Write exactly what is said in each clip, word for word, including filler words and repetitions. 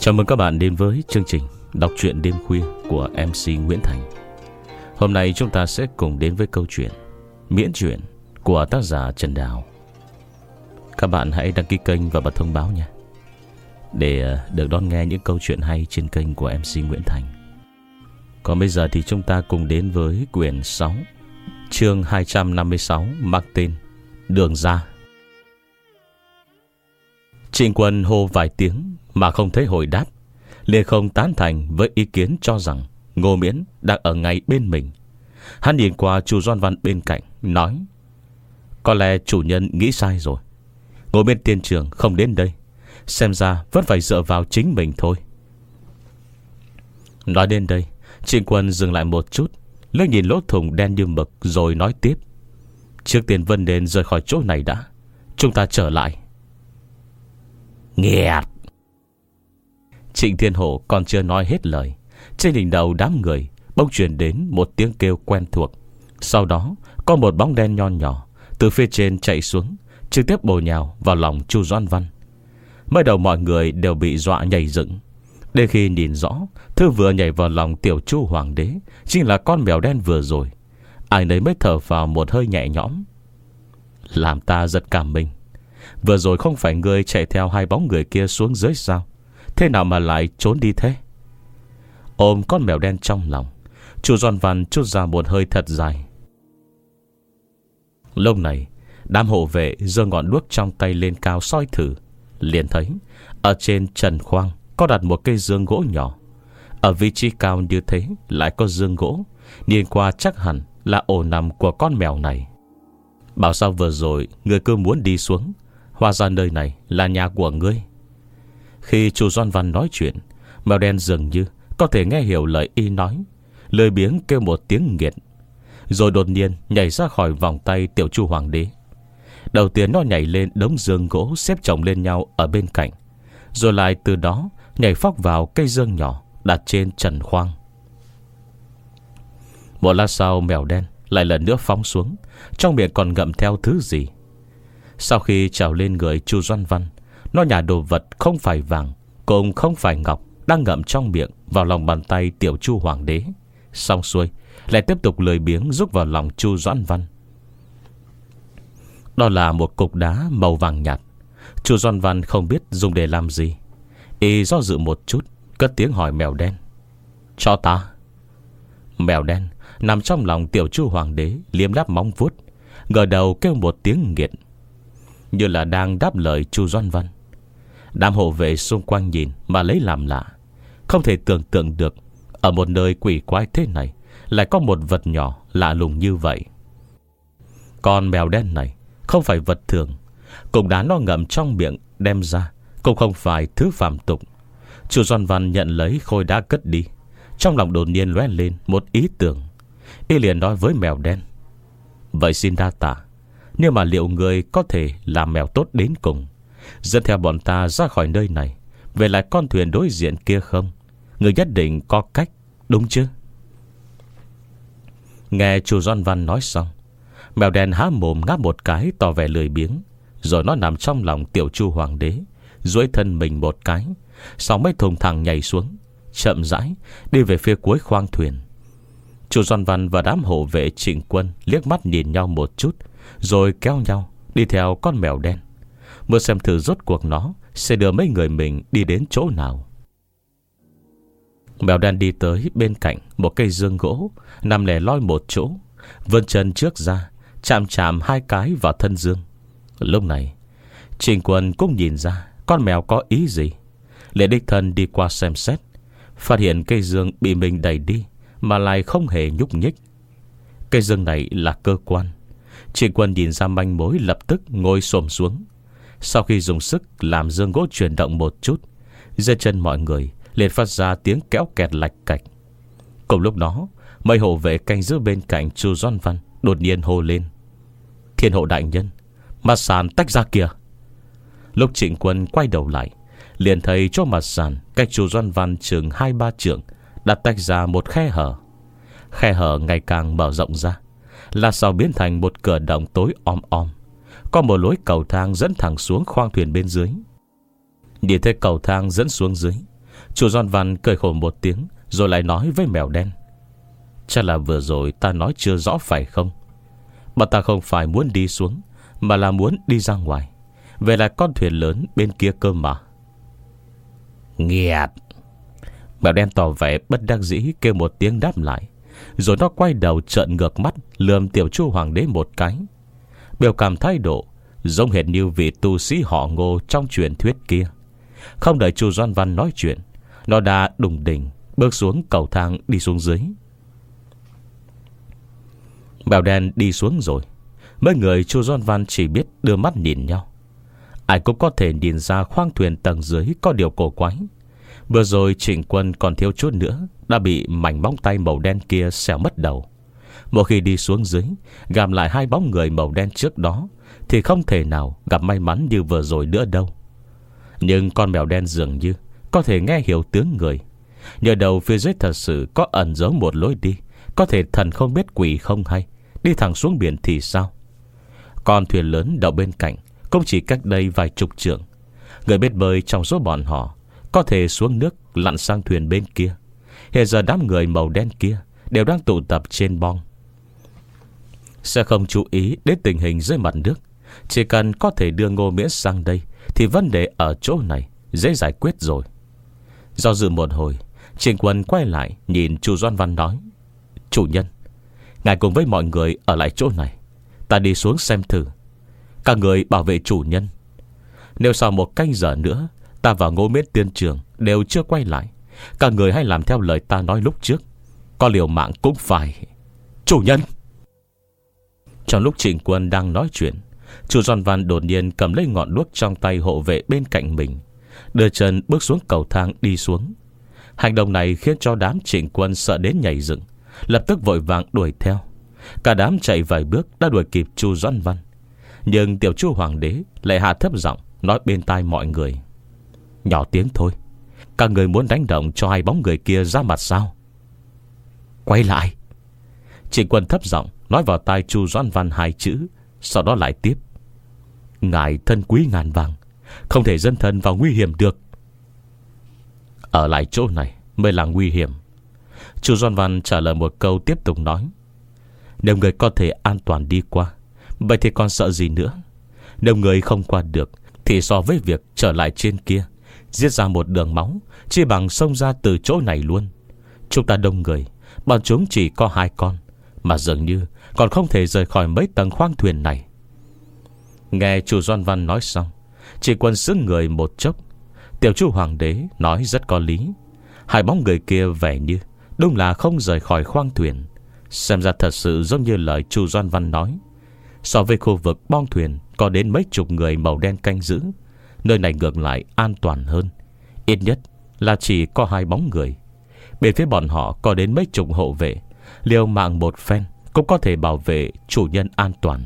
Chào mừng các bạn đến với chương trình đọc truyện đêm khuya của em xê Nguyễn Thành. Hôm nay chúng ta sẽ cùng đến với câu chuyện Miễn Truyện của tác giả Trần Đào. Các bạn hãy đăng ký kênh và bật thông báo nha, để được đón nghe những câu chuyện hay trên kênh của em xê Nguyễn Thành. Còn bây giờ thì chúng ta cùng đến với quyển sáu, chương hai trăm năm mươi sáu, mang tên Đường Ra. Trịnh Quân hô vài tiếng mà không thấy hồi đáp, liền không tán thành với ý kiến cho rằng Ngô Miễn đang ở ngay bên mình. Hắn nhìn qua Chu Doan Văn bên cạnh, nói: có lẽ chủ nhân nghĩ sai rồi. Ngô Miễn tiên trưởng không đến đây, xem ra vẫn phải dựa vào chính mình thôi. Nói đến đây, Trịnh Quân dừng lại một chút, liếc nhìn lỗ thủng đen như mực, rồi nói tiếp: trước tiên Vân nên rời khỏi chỗ này đã, chúng ta trở lại. Nghẹt! Trịnh Thiên Hổ còn chưa nói hết lời, trên đỉnh đầu đám người bỗng truyền đến một tiếng kêu quen thuộc. Sau đó có một bóng đen nho nhỏ từ phía trên chạy xuống, trực tiếp bổ nhào vào lòng Chu Doan Văn. Mới đầu mọi người đều bị dọa nhảy dựng, đến khi nhìn rõ thứ vừa nhảy vào lòng tiểu Chu Hoàng đế chính là con mèo đen vừa rồi, ai nấy mới thở vào một hơi nhẹ nhõm. Làm ta giật cả mình. Vừa rồi không phải ngươi chạy theo hai bóng người kia xuống dưới sao? Thế nào mà lại trốn đi thế? Ôm con mèo đen trong lòng, Chu Doan Văn trút ra một hơi thật dài. Lúc này, đám hộ vệ giơ ngọn đuốc trong tay lên cao soi thử, liền thấy ở trên trần khoang có đặt một cây dương gỗ nhỏ. Ở vị trí cao như thế lại có dương gỗ, nhìn qua chắc hẳn là ổ nằm của con mèo này. Bảo sao vừa rồi người cứ muốn đi xuống, hóa ra nơi này là nhà của ngươi. Khi Chu Doan Văn nói chuyện, mèo đen dường như có thể nghe hiểu lời y nói, lười biếng kêu một tiếng nghiệt, rồi đột nhiên nhảy ra khỏi vòng tay tiểu Chu Hoàng đế. Đầu tiên nó nhảy lên đống dương gỗ xếp chồng lên nhau ở bên cạnh, rồi lại từ đó nhảy phóc vào cây dương nhỏ đặt trên trần khoang. Một lát sau, mèo đen lại lần nữa phóng xuống, trong miệng còn ngậm theo thứ gì. Sau khi trèo lên người Chu Doan Văn, nó nhả đồ vật không phải vàng cũng không phải ngọc đang ngậm trong miệng vào lòng bàn tay tiểu Chu Hoàng đế. Xong xuôi lại tiếp tục lười biếng rúc vào lòng Chu Doan Văn. Đó là một cục đá màu vàng nhạt. Chu Doan Văn không biết dùng để làm gì, y do dự một chút, cất tiếng hỏi mèo đen: cho ta. Mèo đen nằm trong lòng tiểu Chu Hoàng đế, liếm đáp móng vuốt, ngờ đầu kêu một tiếng nghiện, như là đang đáp lời Chu Doan Văn. Đám hộ vệ xung quanh nhìn mà lấy làm lạ, không thể tưởng tượng được ở một nơi quỷ quái thế này lại có một vật nhỏ lạ lùng như vậy. Con mèo đen này không phải vật thường, cục đá nó ngậm trong miệng đem ra cũng không phải thứ phàm tục. Chu Doan Văn nhận lấy khối đá cất đi, trong lòng đột nhiên lóe lên một ý tưởng. Y liền nói với mèo đen: vậy xin đa tạ, nhưng mà liệu người có thể làm mèo tốt đến cùng, dẫn theo bọn ta ra khỏi nơi này, về lại con thuyền đối diện kia không? Người nhất định có cách, đúng chứ? Nghe Chu Doan Văn nói xong, mèo đen há mồm ngáp một cái tỏ vẻ lười biếng, rồi nó nằm trong lòng tiểu Chu Hoàng đế, duỗi thân mình một cái, sau mới thùng thẳng nhảy xuống, chậm rãi đi về phía cuối khoang thuyền. Chu Doan Văn và đám hộ vệ Trịnh Quân liếc mắt nhìn nhau một chút, rồi kéo nhau đi theo con mèo đen, muốn xem thử rốt cuộc nó sẽ đưa mấy người mình đi đến chỗ nào. Mèo đen đi tới bên cạnh một cây dương gỗ nằm lẻ loi một chỗ, vươn chân trước ra, chạm chạm hai cái vào thân dương. Lúc này Trịnh Quân cũng nhìn ra con mèo có ý gì, liền đích thân đi qua xem xét, phát hiện cây dương bị mình đẩy đi mà lại không hề nhúc nhích. Cây dương này là cơ quan. Trịnh Quân nhìn ra manh mối, lập tức ngồi xổm xuống. Sau khi dùng sức làm dương gỗ chuyển động một chút, dưới chân mọi người liền phát ra tiếng kéo kẹt lạch cạch. Cùng lúc đó, mấy hộ vệ canh giữ bên cạnh Chu Doan Văn đột nhiên hô lên: Thiên hộ đại nhân, mặt sàn tách ra kìa. Lúc Trịnh Quân quay đầu lại, liền thấy chỗ mặt sàn cách Chu Doan Văn chừng hai ba trượng đã tách ra một khe hở. Khe hở ngày càng mở rộng ra, là sau biến thành một cửa động tối om om. Có một lối cầu thang dẫn thẳng xuống khoang thuyền bên dưới. Nhìn thấy cầu thang dẫn xuống dưới, Chu Doan Văn cười khổ một tiếng, rồi lại nói với mèo đen: Chắc là vừa rồi ta nói chưa rõ phải không? Bọn ta không phải muốn đi xuống, mà là muốn đi ra ngoài. Về là con thuyền lớn bên kia cơ mà. Nghiệt! Mèo đen tỏ vẻ bất đắc dĩ kêu một tiếng đáp lại, rồi nó quay đầu trợn ngược mắt lườm tiểu Chu Hoàng đế một cái. Biểu cảm thái độ giống hệt như vị tu sĩ họ Ngô trong truyền thuyết kia. Không đợi Chu Doan Văn nói chuyện, nó đã đùng đỉnh bước xuống cầu thang đi xuống dưới. Mèo đen đi xuống rồi, mấy người Chu Doan Văn chỉ biết đưa mắt nhìn nhau. Ai cũng có thể nhìn ra khoang thuyền tầng dưới có điều cổ quái. Vừa rồi Trịnh Quân còn thiếu chút nữa đã bị mảnh móng tay màu đen kia xẻo mất đầu. Một khi đi xuống dưới gặp lại hai bóng người màu đen trước đó thì không thể nào gặp may mắn như vừa rồi nữa đâu. Nhưng con mèo đen dường như có thể nghe hiểu tiếng người. Nhờ đầu phía dưới thật sự có ẩn giấu một lối đi, có thể thần không biết quỷ không hay, đi thẳng xuống biển thì sao? Con thuyền lớn đậu bên cạnh cũng chỉ cách đây vài chục trượng. Người biết bơi trong số bọn họ có thể xuống nước lặn sang thuyền bên kia. Hiện giờ đám người màu đen kia đều đang tụ tập trên bong, sẽ không chú ý đến tình hình dưới mặt nước. Chỉ cần có thể đưa Ngô Miễn sang đây thì vấn đề ở chỗ này dễ giải quyết rồi. Do dự một hồi, Trịnh Quân quay lại nhìn Chu Doan Văn nói: Chủ nhân, ngài cùng với mọi người ở lại chỗ này, ta đi xuống xem thử. Các người bảo vệ chủ nhân. Nếu sau một canh giờ nữa ta và Ngô Miễn tiên trường đều chưa quay lại, các người hãy làm theo lời ta nói lúc trước, có liều mạng cũng phải. Chủ nhân! Trong lúc Trịnh Quân đang nói chuyện, Chu Doan Văn đột nhiên cầm lấy ngọn đuốc trong tay hộ vệ bên cạnh mình, đưa chân bước xuống cầu thang đi xuống. Hành động này khiến cho đám Trịnh Quân sợ đến nhảy dựng, lập tức vội vàng đuổi theo. Cả đám chạy vài bước đã đuổi kịp Chu Doan Văn. Nhưng tiểu Chu Hoàng đế lại hạ thấp giọng nói bên tai mọi người: Nhỏ tiếng thôi, các người muốn đánh động cho hai bóng người kia ra mặt sao? Quay lại! Trịnh Quân thấp giọng nói vào tai Chu Doan Văn hai chữ, sau đó lại tiếp: Ngài thân quý ngàn vàng, không thể dấn thân vào nguy hiểm được. Ở lại chỗ này mới là nguy hiểm. Chu Doan Văn trả lời một câu, tiếp tục nói: Nếu người có thể an toàn đi qua, vậy thì còn sợ gì nữa? Nếu người không qua được thì so với việc trở lại trên kia, giết ra một đường máu, chỉ bằng xông ra từ chỗ này luôn. Chúng ta đông người, bọn chúng chỉ có hai con, mà dường như còn không thể rời khỏi mấy tầng khoang thuyền này. Nghe Chu Doan Văn nói xong, Trịnh Quân sững người một chốc. Tiểu Chu Hoàng đế nói rất có lý. Hai bóng người kia vẻ như đúng là không rời khỏi khoang thuyền. Xem ra thật sự giống như lời Chu Doan Văn nói. So với khu vực bong thuyền có đến mấy chục người màu đen canh giữ, nơi này ngược lại an toàn hơn. Ít nhất là chỉ có hai bóng người. Bên phía bọn họ có đến mấy chục hộ vệ, liều mạng một phen cũng có thể bảo vệ chủ nhân an toàn.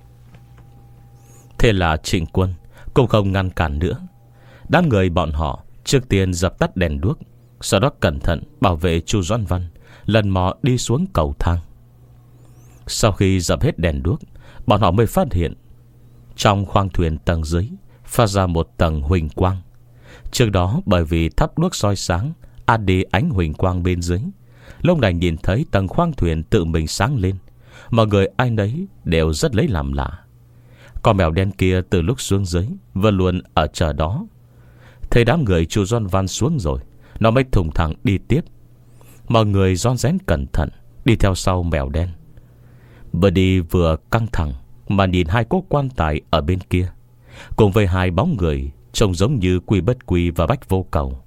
Thế là Trịnh Quân cũng không ngăn cản nữa. Đám người bọn họ trước tiên dập tắt đèn đuốc, sau đó cẩn thận bảo vệ Chu Doan Văn lần mò đi xuống cầu thang. Sau khi dập hết đèn đuốc, bọn họ mới phát hiện trong khoang thuyền tầng dưới phát ra một tầng huỳnh quang. Trước đó bởi vì thắp đuốc soi sáng át đi ánh huỳnh quang bên dưới, lúc này nhìn thấy tầng khoang thuyền tự mình sáng lên, mọi người ai nấy đều rất lấy làm lạ. Con mèo đen kia từ lúc xuống dưới vẫn luôn ở chờ đó. Thấy đám người Chu Doan Văn xuống rồi, nó mới thùng thẳng đi tiếp. Mọi người rón rén cẩn thận đi theo sau mèo đen. Vừa đi vừa căng thẳng mà nhìn hai cỗ quan tài ở bên kia, cùng với hai bóng người trông giống như Quy Bất Quy và Bách Vô Cầu.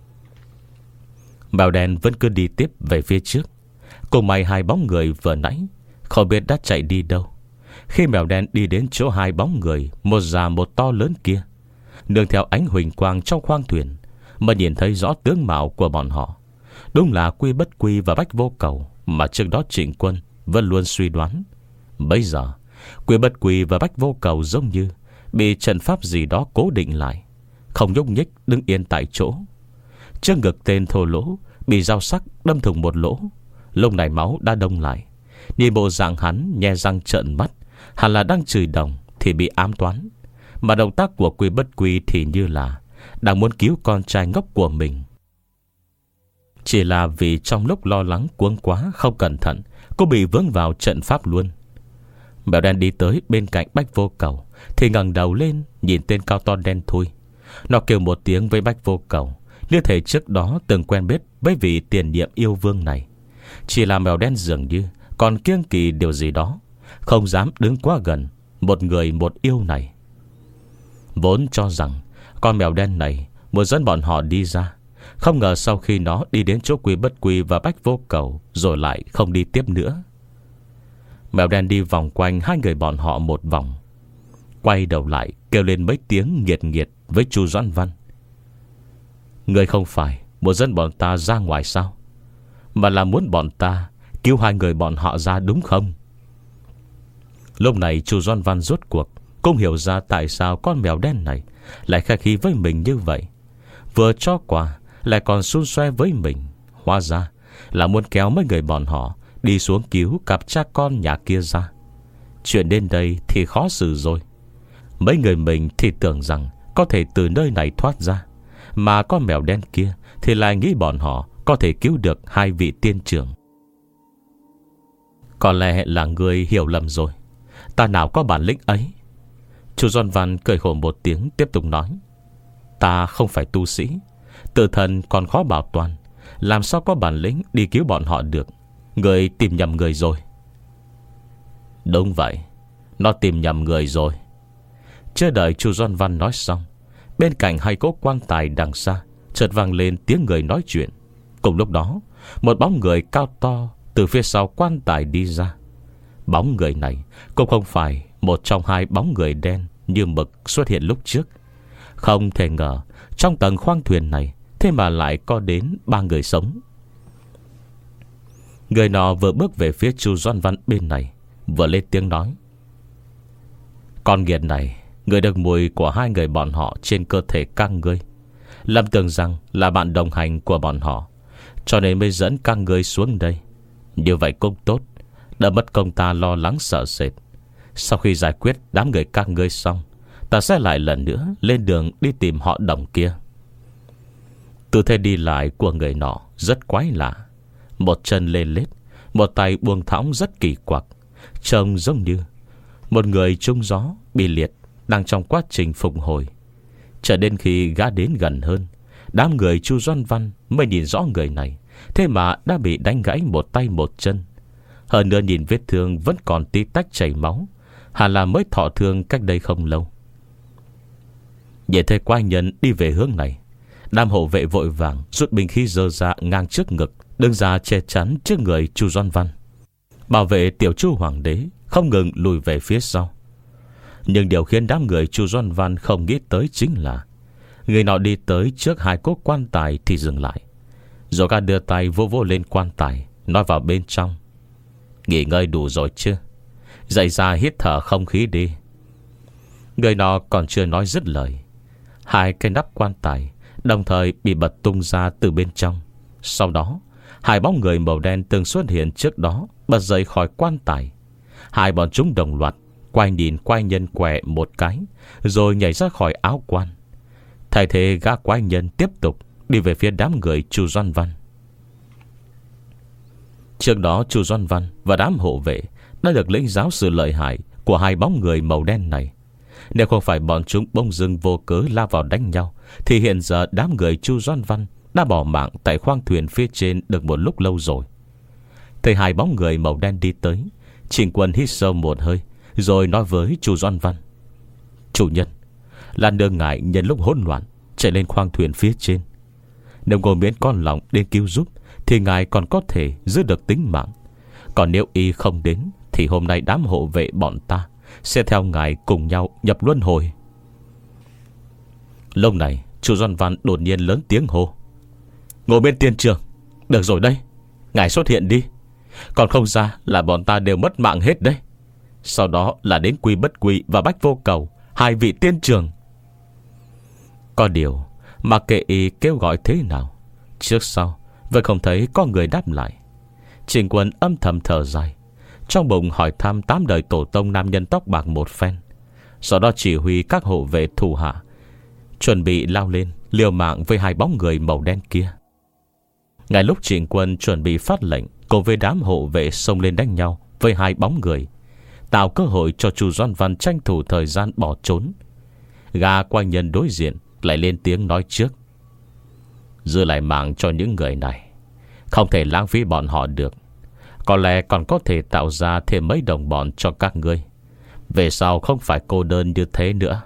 Mèo đen vẫn cứ đi tiếp về phía trước. Cùng may hai bóng người vừa nãy không biết đã chạy đi đâu. Khi mèo đen đi đến chỗ hai bóng người, một già một to lớn kia, nương theo ánh huỳnh quang trong khoang thuyền, mà nhìn thấy rõ tướng mạo của bọn họ. Đúng là Quy Bất Quy và Bách Vô Cầu mà trước đó Trịnh Quân vẫn luôn suy đoán. Bây giờ Quy Bất Quy và Bách Vô Cầu giống như bị trận pháp gì đó cố định lại, không nhúc nhích đứng yên tại chỗ. Trước ngực tên thô lỗ bị dao sắc đâm thủng một lỗ, lúc này máu đã đông lại. Nhìn bộ dạng hắn nhe răng trợn mắt, hẳn là đang chửi đồng thì bị ám toán. Mà động tác của Quy Bất Quy thì như là đang muốn cứu con trai ngốc của mình. Chỉ là vì trong lúc lo lắng cuống quá không cẩn thận, cô bị vướng vào trận pháp luôn. Mèo đen đi tới bên cạnh Bách Vô Cầu thì ngẩng đầu lên nhìn tên cao to đen thui. Nó kêu một tiếng với Bách Vô Cầu, như thể trước đó từng quen biết với vị tiền nhiệm yêu vương này. Chỉ là mèo đen dường như còn kiêng kỵ điều gì đó, không dám đứng quá gần một người một yêu này. Vốn cho rằng con mèo đen này muốn dẫn bọn họ đi ra, không ngờ sau khi nó đi đến chỗ Quý Bất Quy và Bách Vô Cầu rồi lại không đi tiếp nữa. Mèo đen đi vòng quanh hai người bọn họ một vòng, quay đầu lại kêu lên mấy tiếng nghiệt nghiệt với Chu Doãn Văn. Người không phải muốn dẫn bọn ta ra ngoài sao, mà là muốn bọn ta cứu hai người bọn họ ra đúng không? Lúc này Chu Doãn Văn rốt cuộc cũng hiểu ra tại sao con mèo đen này lại khách khí với mình như vậy. Vừa cho quà lại còn xun xoe với mình. Hóa ra là muốn kéo mấy người bọn họ đi xuống cứu cặp cha con nhà kia ra. Chuyện đến đây thì khó xử rồi. Mấy người mình thì tưởng rằng có thể từ nơi này thoát ra, mà con mèo đen kia thì lại nghĩ bọn họ có thể cứu được hai vị tiên trưởng. Có lẽ là người hiểu lầm rồi. Ta nào có bản lĩnh ấy. Chu Doãn Văn cười khổ một tiếng, tiếp tục nói: Ta không phải tu sĩ, tự thân còn khó bảo toàn, làm sao có bản lĩnh đi cứu bọn họ được. Người tìm nhầm người rồi. Đúng vậy, nó tìm nhầm người rồi. Chưa đợi Chu Doãn Văn nói xong, bên cạnh hai cỗ quan tài đằng xa chợt vang lên tiếng người nói chuyện. Cùng lúc đó, một bóng người cao to từ phía sau quan tài đi ra. Bóng người này cũng không phải một trong hai bóng người đen như mực xuất hiện lúc trước. Không thể ngờ trong tầng khoang thuyền này thế mà lại có đến ba người sống. Người nọ vừa bước về phía Chu Doãn Văn bên này, vừa lên tiếng nói: Con nghiệt này, người được mùi của hai người bọn họ trên cơ thể các ngươi, lầm tưởng rằng là bạn đồng hành của bọn họ, cho nên mới dẫn các ngươi xuống đây. Như vậy cũng tốt, đỡ mất công ta lo lắng sợ sệt. Sau khi giải quyết đám người các ngươi xong, ta sẽ lại lần nữa lên đường đi tìm họ Đồng kia. Tư thế đi lại của người nọ rất quái lạ. Một chân lên lết, một tay buông thõng rất kỳ quặc, trông giống như một người trúng gió bị liệt đang trong quá trình phục hồi. Cho đến khi gã đến gần hơn, đám người Chu Doãn Văn mới nhìn rõ người này thế mà đã bị đánh gãy một tay một chân. Hơn nữa nhìn vết thương vẫn còn tí tách chảy máu, hẳn là mới thọ thương cách đây không lâu. Nhìn thấy quái nhân đi về hướng này, đám hộ vệ vội vàng rút binh khí giơ ra ngang trước ngực, đứng ra che chắn trước người Chu Doãn Văn. Bảo vệ tiểu Chu hoàng đế không ngừng lùi về phía sau. Nhưng điều khiến đám người Chu Doãn Văn không nghĩ tới chính là người nọ đi tới trước hai cỗ quan tài thì dừng lại, rồi gã đưa tay vô vô lên quan tài, nói vào bên trong: Nghỉ ngơi đủ rồi chưa? Dậy ra hít thở không khí đi. Người nọ còn chưa nói dứt lời, hai cái nắp quan tài đồng thời bị bật tung ra từ bên trong. Sau đó hai bóng người màu đen từng xuất hiện trước đó bật dậy khỏi quan tài. Hai bọn chúng đồng loạt quay nhìn quái nhân quẹ một cái, rồi nhảy ra khỏi áo quan. Thay thế gã quái nhân tiếp tục đi về phía đám người Chu Doãn Văn. Trước đó Chu Doãn Văn và đám hộ vệ đã được lĩnh giáo sự lợi hại của hai bóng người màu đen này. Nếu không phải bọn chúng bỗng dưng vô cớ lao vào đánh nhau, thì hiện giờ đám người Chu Doãn Văn đã bỏ mạng tại khoang thuyền phía trên được một lúc lâu rồi. Thấy hai bóng người màu đen đi tới, Trình Quân hít sâu một hơi, rồi nói với Chu Doãn Văn: Chủ nhân, là nương ngài nhân lúc hỗn loạn chạy lên khoang thuyền phía trên. Nếu ngồi miễn con lòng đến cứu giúp thì ngài còn có thể giữ được tính mạng. Còn nếu y không đến thì hôm nay đám hộ vệ bọn ta sẽ theo ngài cùng nhau nhập luân hồi. Lúc này Chu Doãn Văn đột nhiên lớn tiếng hô: Ngồi bên tiên trường, được rồi đây, ngài xuất hiện đi. Còn không ra là bọn ta đều mất mạng hết đấy. Sau đó là đến Quý Bất Quy và Bách Vô Cầu, hai vị tiên trường. Có điều mà kệ y kêu gọi thế nào, trước sau vẫn không thấy có người đáp lại. Trình Quân âm thầm thở dài, trong bụng hỏi thăm tám đời tổ tông nam nhân tóc bạc một phen, sau đó chỉ huy các hộ vệ thủ hạ chuẩn bị lao lên liều mạng với hai bóng người màu đen kia. Ngay lúc Trịnh Quân chuẩn bị phát lệnh cùng với đám hộ vệ xông lên đánh nhau với hai bóng người, tạo cơ hội cho Chu Doan Văn tranh thủ thời gian bỏ trốn, gã quang nhân đối diện lại lên tiếng nói trước: giữ lại mạng cho những người này, không thể lãng phí bọn họ được. Có lẽ còn có thể tạo ra thêm mấy đồng bọn cho các ngươi, về sau không phải cô đơn như thế nữa.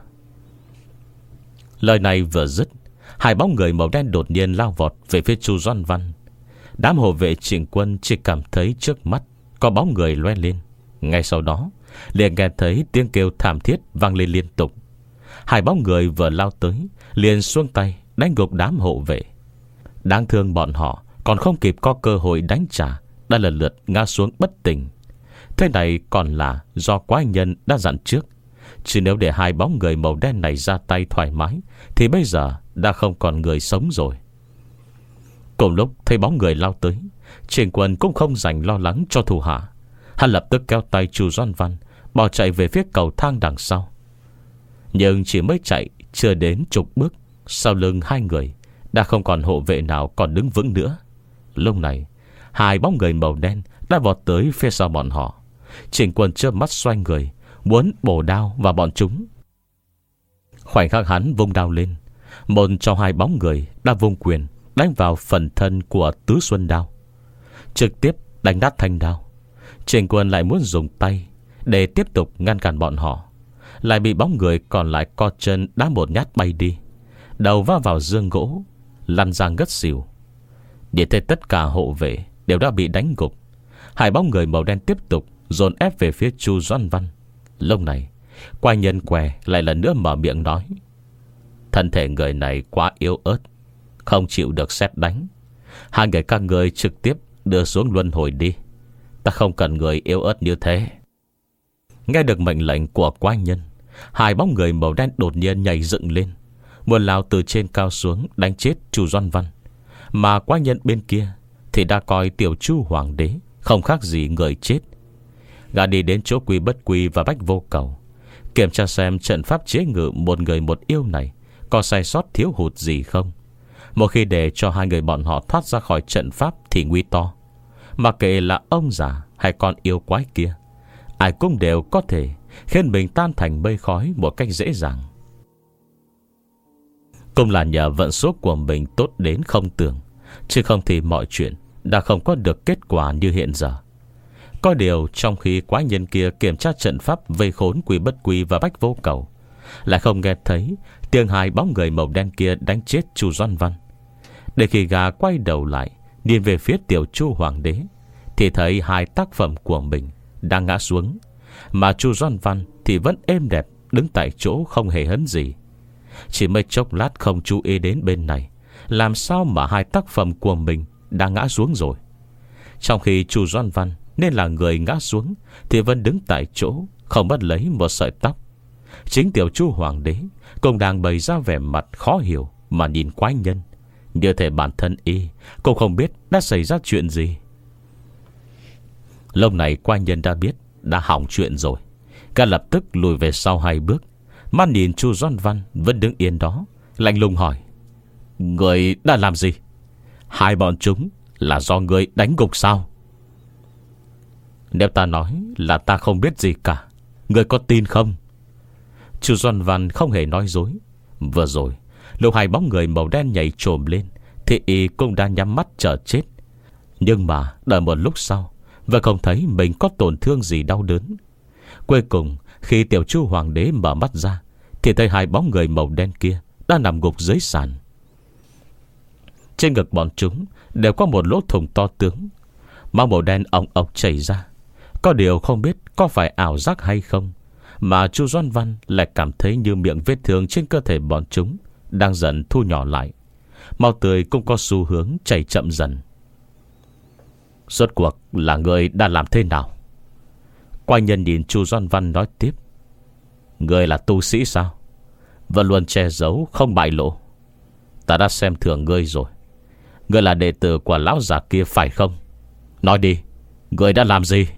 Lời này vừa dứt, hai bóng người màu đen đột nhiên lao vọt về phía Chu Doan Văn. Đám hộ vệ Trịnh Quân chỉ cảm thấy trước mắt có bóng người loe lên. Ngay sau đó liền nghe thấy tiếng kêu thảm thiết vang lên liên tục. Hai bóng người vừa lao tới liền xuông tay đánh gục đám hộ vệ. Đáng thương bọn họ còn không kịp có cơ hội đánh trả, đã lần lượt ngã xuống bất tỉnh. Thế này còn là do quái nhân đã dặn trước, chứ nếu để hai bóng người màu đen này ra tay thoải mái thì bây giờ đã không còn người sống rồi. Cùng lúc thấy bóng người lao tới, Trịnh Quân cũng không dành lo lắng cho thủ hạ. Hắn lập tức kéo tay Chu Doan Văn bỏ chạy về phía cầu thang đằng sau. Nhưng chỉ mới chạy chưa đến chục bước, sau lưng hai người đã không còn hộ vệ nào còn đứng vững nữa. Lúc này hai bóng người màu đen đã vọt tới phía sau bọn họ. Trịnh Quân chớp mắt xoay người, muốn bổ đao vào bọn chúng. Khoảnh khắc hắn vung đao lên, một trong hai bóng người đã vung quyền đánh vào phần thân của Tứ Xuân Đao, trực tiếp đánh nát thanh đao. Trịnh Quân lại muốn dùng tay để tiếp tục ngăn cản bọn họ, lại bị bóng người còn lại co chân đá một nhát bay đi, đầu va vào giường gỗ, lăn ra ngất xỉu. Để thấy tất cả hộ vệ đều đã bị đánh gục, hai bóng người màu đen tiếp tục dồn ép về phía Chu Doan Văn. Lúc này quái nhân què lại lần nữa mở miệng nói: thân thể người này quá yếu ớt, không chịu được sét đánh. Hai người các người trực tiếp đưa xuống luân hồi đi, ta không cần người yếu ớt như thế. Nghe được mệnh lệnh của quái nhân, hai bóng người màu đen đột nhiên nhảy dựng lên, muốn lao từ trên cao xuống đánh chết Chu Doan Văn. Mà quái nhân bên kia thì đã coi Tiểu Chu Hoàng đế không khác gì người chết. Gã đi đến chỗ Quy Bất Quy và Bách Vô Cầu, kiểm tra xem trận pháp chế ngự một người một yêu này có sai sót thiếu hụt gì không. Một khi để cho hai người bọn họ thoát ra khỏi trận pháp thì nguy to. Mà kể là ông già hay con yêu quái kia, ai cũng đều có thể khiến mình tan thành mây khói một cách dễ dàng. Cũng là nhờ vận số của mình tốt đến không tưởng, chứ không thì mọi chuyện đã không có được kết quả như hiện giờ. Có điều trong khi quái nhân kia kiểm tra trận pháp vây khốn Quy Bất Quy và Bách Vô Cầu, lại không nghe thấy tiếng hai bóng người màu đen kia đánh chết Chu Doan Văn. Để khi gà quay đầu lại nhìn về phía Tiểu Chu Hoàng đế, thì thấy hai tác phẩm của mình đang ngã xuống, mà Chu Doan Văn thì vẫn êm đẹp đứng tại chỗ không hề hấn gì. Chỉ mấy chốc lát không chú ý đến bên này, làm sao mà hai tác phẩm của mình đang ngã xuống rồi. Trong khi Chu Doan Văn nên là người ngã xuống thì vẫn đứng tại chỗ, không mất lấy một sợi tóc. Chính Tiểu Chu Hoàng đế cũng đang bày ra vẻ mặt khó hiểu mà nhìn quái nhân, như thể bản thân y cũng không biết đã xảy ra chuyện gì. Lúc này quái nhân đã biết đã hỏng chuyện rồi, gã lập tức lùi về sau hai bước, mắt nhìn Chu Doan Văn vẫn đứng yên đó, lạnh lùng hỏi: người đã làm gì? Hai bọn chúng là do người đánh gục sao? Nếu ta nói là ta không biết gì cả, người có tin không? Chu Doan Văn không hề nói dối. Vừa rồi lúc hai bóng người màu đen nhảy trồm lên thì y cũng đã nhắm mắt chờ chết. Nhưng mà đợi một lúc sau vẫn không thấy mình có tổn thương gì đau đớn. Cuối cùng khi Tiểu Chu Hoàng đế mở mắt ra thì thấy hai bóng người màu đen kia đã nằm gục dưới sàn. Trên ngực bọn chúng đều có một lỗ thủng to tướng, máu màu đen ong ong chảy ra. Có điều không biết có phải ảo giác hay không, mà Chu Doan Văn lại cảm thấy như miệng vết thương trên cơ thể bọn chúng đang dần thu nhỏ lại, máu tươi cũng có xu hướng chảy chậm dần. Rốt cuộc là người đã làm thế nào? Quái nhân nhìn Chu Doan Văn nói tiếp: người là tu sĩ sao? Vẫn luôn che giấu không bại lộ. Ta đã xem thường ngươi rồi. Ngươi là đệ tử của lão già kia phải không? Nói đi, ngươi đã làm gì?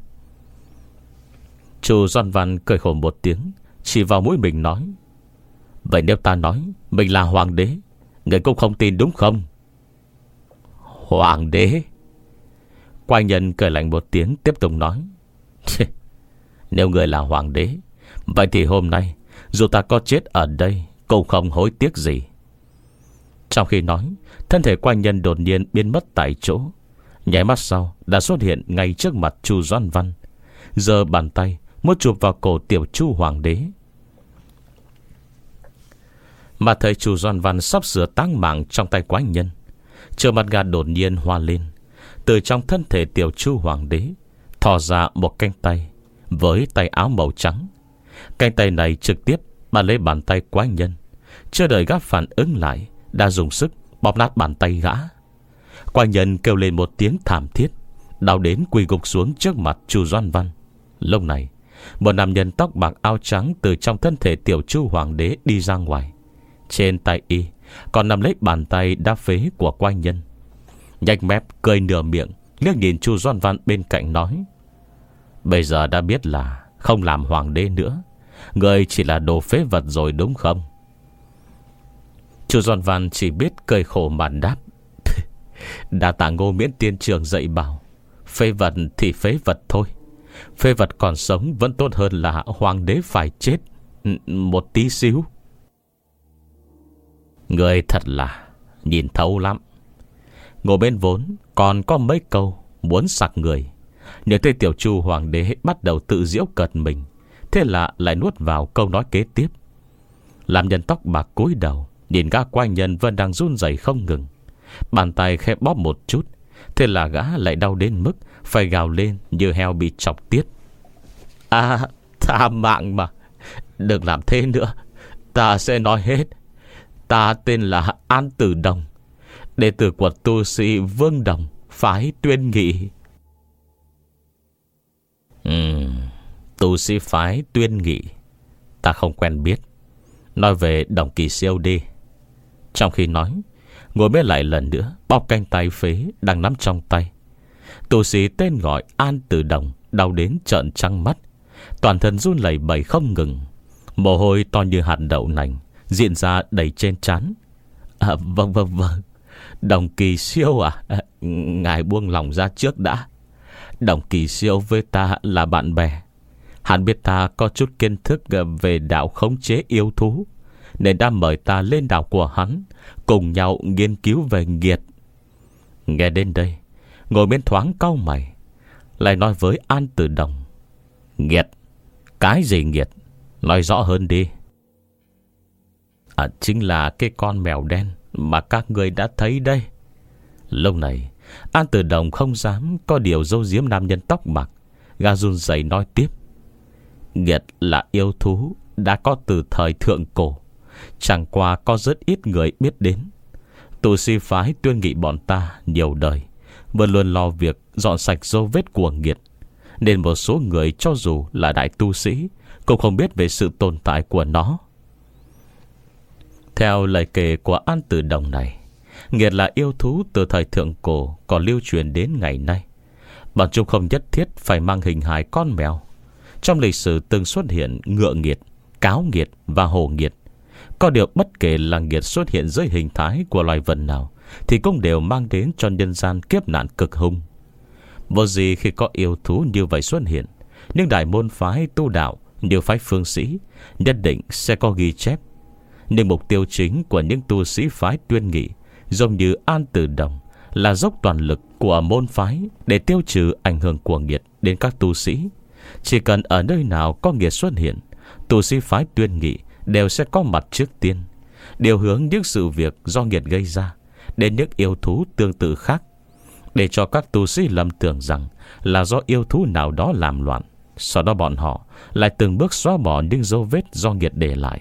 Chu Doan Văn cười khổ một tiếng, chỉ vào mũi mình nói: vậy nếu ta nói mình là hoàng đế, ngươi cũng không tin đúng không? Hoàng đế. Quang nhân cười lạnh một tiếng, tiếp tục nói: Nếu người là hoàng đế, vậy thì hôm nay dù ta có chết ở đây cũng không hối tiếc gì. Trong khi nói, thân thể quang nhân đột nhiên biến mất tại chỗ. Nháy mắt sau đã xuất hiện ngay trước mặt Chu Doan Văn, giơ bàn tay muốn chụp vào cổ tiểu Chu hoàng đế. Mà thấy Chu Doan Văn sắp sửa táng mạng trong tay quái nhân, chờ mặt gà đột nhiên hoa lên. Từ trong thân thể tiểu Chu hoàng đế thò ra một cánh tay với tay áo màu trắng. Cánh tay này trực tiếp bắt lấy bàn tay quái nhân. Chưa đợi gã phản ứng lại, đã dùng sức bóp nát bàn tay gã. Quái nhân kêu lên một tiếng thảm thiết, đau đến quỳ gục xuống trước mặt Chu Doan Văn. Lúc này, một nam nhân tóc bạc áo trắng từ trong thân thể tiểu Chu hoàng đế đi ra ngoài. Trên tay y còn nằm lấy bàn tay đá phế của quái nhân. Nhếch mép cười nửa miệng, liếc nhìn Chu Doan Văn bên cạnh nói: Bây giờ đã biết là không làm hoàng đế nữa, người chỉ là đồ phế vật rồi đúng không? Chu Doan Văn chỉ biết cười khổ mà đáp: Đa tạ Ngô Miễn tiên trường dạy bảo, phế vật thì phế vật thôi. Phế vật còn sống vẫn tốt hơn là hoàng đế phải chết một tí xíu. Người thật là nhìn thấu lắm. Ngồi bên vốn còn có mấy câu muốn sặc người, nhưng thấy tiểu Chu hoàng đế bắt đầu tự giễu cợt mình, thế là lại nuốt vào câu nói kế tiếp. Làm nhân tóc bạc cúi đầu nhìn gã quái nhân vẫn đang run rẩy không ngừng. Bàn tay khẽ bóp một chút, thế là gã lại đau đến mức phải gào lên như heo bị chọc tiết. À, tha mạng mà, đừng làm thế nữa. Ta sẽ nói hết. Ta tên là An Tử Đồng, đệ tử của tu sĩ Vương Đồng, phái Tuyên Nghị. Ừm, tu sĩ phái Tuyên Nghị ta không quen biết. Nói về Đồng Kỳ Siêu đi. Trong khi nói, ngồi bên lại lần nữa bóp cánh tay phế đang nắm trong tay. Tu sĩ tên gọi An Tử Đồng đau đến trợn trắng mắt, toàn thân run lẩy bẩy không ngừng. Mồ hôi to như hạt đậu nành diễn ra đầy trên trán. À, vâng vâng vâng, Đồng Kỳ Siêu à, à ngài buông lòng ra trước đã. Đồng Kỳ Siêu với ta là bạn bè. Hắn biết ta có chút kiến thức về đạo khống chế yêu thú, nên đã mời ta lên đảo của hắn, cùng nhau nghiên cứu về nghiệt. Nghe đến đây, ngồi bên thoáng cau mày, lại nói với An Tử Đồng: Nghiệt? Cái gì nghiệt? Nói rõ hơn đi. À, chính là cái con mèo đen mà các người đã thấy đây. Lúc này An Tử Đồng không dám có điều giấu giếm nam nhân tóc bạc. Gã run rẩy nói tiếp: Nghiệt là yêu thú đã có từ thời thượng cổ, chẳng qua có rất ít người biết đến. Tu sĩ phái Tuyên Nghị bọn ta nhiều đời vẫn luôn lo việc dọn sạch dấu vết của nghiệt, nên một số người cho dù là đại tu sĩ cũng không biết về sự tồn tại của nó. Theo lời kể của An Tử Đồng này, nghiệt là yêu thú từ thời thượng cổ còn lưu truyền đến ngày nay. Bọn chúng không nhất thiết phải mang hình hài con mèo. Trong lịch sử từng xuất hiện ngựa nghiệt, cáo nghiệt và hổ nghiệt. Có điều bất kể là nghiệt xuất hiện dưới hình thái của loài vật nào thì cũng đều mang đến cho nhân gian kiếp nạn cực hung. Vô gì khi có yêu thú như vậy xuất hiện, nhưng đại môn phái tu đạo như phái Phương Sĩ nhất định sẽ có ghi chép. Nhưng mục tiêu chính của những tu sĩ phái Tuyên Nghị, giống như An Tử Đồng, là dốc toàn lực của môn phái để tiêu trừ ảnh hưởng của nghiệt đến các tu sĩ. Chỉ cần ở nơi nào có nghiệt xuất hiện, tu sĩ phái Tuyên Nghị đều sẽ có mặt trước tiên, điều hướng những sự việc do nghiệt gây ra đến những yêu thú tương tự khác, để cho các tu sĩ lầm tưởng rằng là do yêu thú nào đó làm loạn. Sau đó bọn họ lại từng bước xóa bỏ những dấu vết do nghiệt để lại.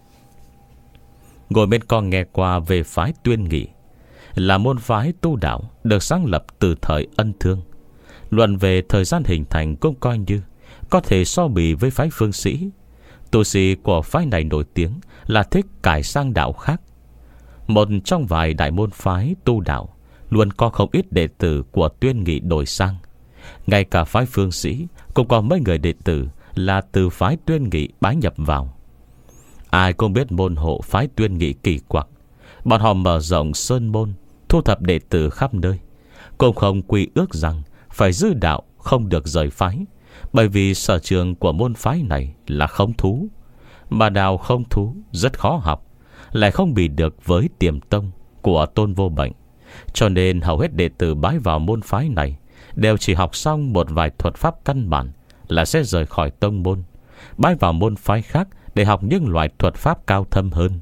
Ngồi bên con nghe qua về phái Tuyên Nghị, là môn phái tu đạo được sáng lập từ thời Ân Thương. Luận về thời gian hình thành cũng coi như có thể so bì với phái Phương Sĩ. Tu sĩ của phái này nổi tiếng là thích cải sang đạo khác. Một trong vài đại môn phái tu đạo luôn có không ít đệ tử của Tuyên Nghị đổi sang. Ngay cả phái Phương Sĩ cũng có mấy người đệ tử là từ phái Tuyên Nghị bái nhập vào. Ai cũng biết môn hộ phái Tuyên Nghị kỳ quặc. Bọn họ mở rộng sơn môn, thu thập đệ tử khắp nơi, cũng không quy ước rằng phải giữ đạo, không được rời phái. Bởi vì sở trường của môn phái này là không thú, mà đạo không thú rất khó học, lại không bị được với tiềm tông của Tôn Vô Bệnh. Cho nên hầu hết đệ tử bái vào môn phái này đều chỉ học xong một vài thuật pháp căn bản là sẽ rời khỏi tông môn, bái vào môn phái khác để học những loại thuật pháp cao thâm hơn.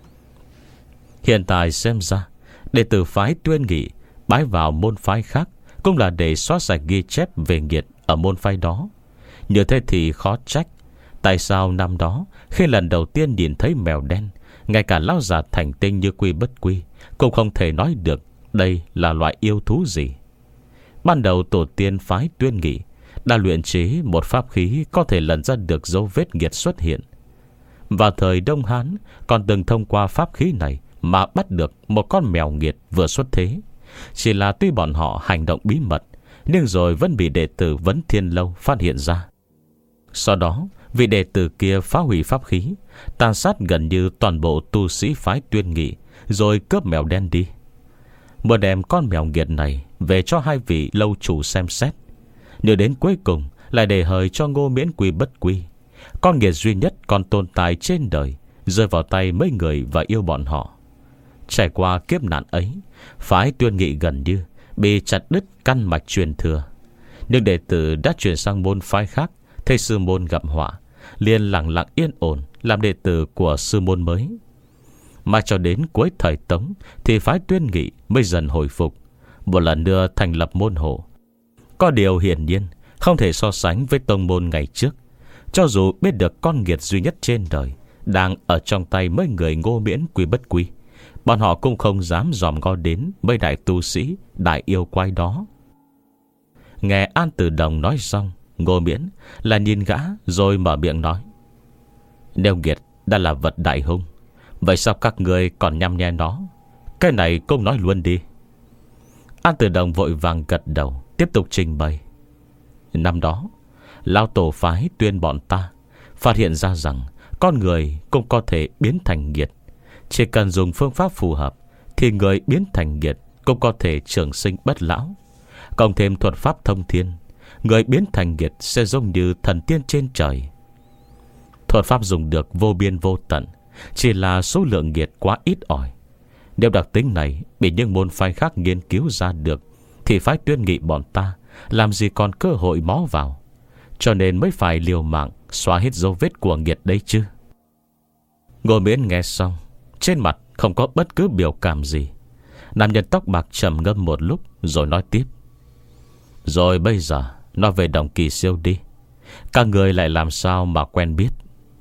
Hiện tại xem ra, đệ tử phái Tuyên Nghị bái vào môn phái khác cũng là để xóa sạch ghi chép về nghiệt ở môn phái đó. Như thế thì khó trách tại sao năm đó khi lần đầu tiên nhìn thấy mèo đen, ngay cả lão già thành tinh như Quy Bất Quy cũng không thể nói được đây là loại yêu thú gì. Ban đầu tổ tiên phái Tuyên Nghị đã luyện chế một pháp khí có thể lần ra được dấu vết nghiệt xuất hiện. Vào thời Đông Hán còn từng thông qua pháp khí này mà bắt được một con mèo nghiệt vừa xuất thế. Chỉ là tuy bọn họ hành động bí mật, nhưng rồi vẫn bị đệ tử Vấn Thiên Lâu phát hiện ra. Sau đó vị đệ tử kia phá hủy pháp khí, tàn sát gần như toàn bộ tu sĩ phái Tuyên Nghị, rồi cướp mèo đen đi. Muốn đem con mèo nghiệt này về cho hai vị lâu chủ xem xét, nhưng đến cuối cùng lại để hời cho Ngô Miễn Quy Bất Quy, con nghiệt duy nhất còn tồn tại trên đời, rơi vào tay mấy người và yêu bọn họ. Trải qua kiếp nạn ấy, phái Tuyên Nghị gần như bị chặt đứt căn mạch truyền thừa. Nhưng đệ tử đã chuyển sang môn phái khác, thấy sư môn gặp họa, liền lặng lặng yên ổn làm đệ tử của sư môn mới. Mà cho đến cuối thời Tống thì phái Tuyên Nghị mới dần hồi phục, một lần nữa thành lập môn hộ. Có điều hiển nhiên không thể so sánh với tông môn ngày trước. Cho dù biết được con nghiệt duy nhất trên đời đang ở trong tay mấy người Ngô Miễn Quy Bất Quy, bọn họ cũng không dám dòm ngó đến mấy đại tu sĩ, đại yêu quái đó. Nghe An Tử Đồng nói xong, Ngô Miễn là nhìn gã rồi mở miệng nói: nếu nghiệt đã là vật đại hung, vậy sao các người còn nhăm nhe nó? Cái này cũng nói luôn đi. An Tử Đồng vội vàng gật đầu, tiếp tục trình bày. Năm đó lão tổ phái Tuyên bọn ta phát hiện ra rằng con người cũng có thể biến thành nghiệt. Chỉ cần dùng phương pháp phù hợp thì người biến thành nghiệt cũng có thể trường sinh bất lão. Cộng thêm thuật pháp thông thiên, người biến thành nghiệt sẽ giống như thần tiên trên trời. Thuật pháp dùng được vô biên vô tận, chỉ là số lượng nghiệt quá ít ỏi. Nếu đặc tính này bị những môn phái khác nghiên cứu ra được, thì phái Tuyên Nghị bọn ta làm gì còn cơ hội mó vào. Cho nên mới phải liều mạng xóa hết dấu vết của nghiệt đấy chứ. Ngô Miễn nghe xong, trên mặt không có bất cứ biểu cảm gì. Nam nhân tóc bạc trầm ngâm một lúc rồi nói tiếp: rồi bây giờ nói về Đồng Kỳ Siêu đi. Các người lại làm sao mà quen biết?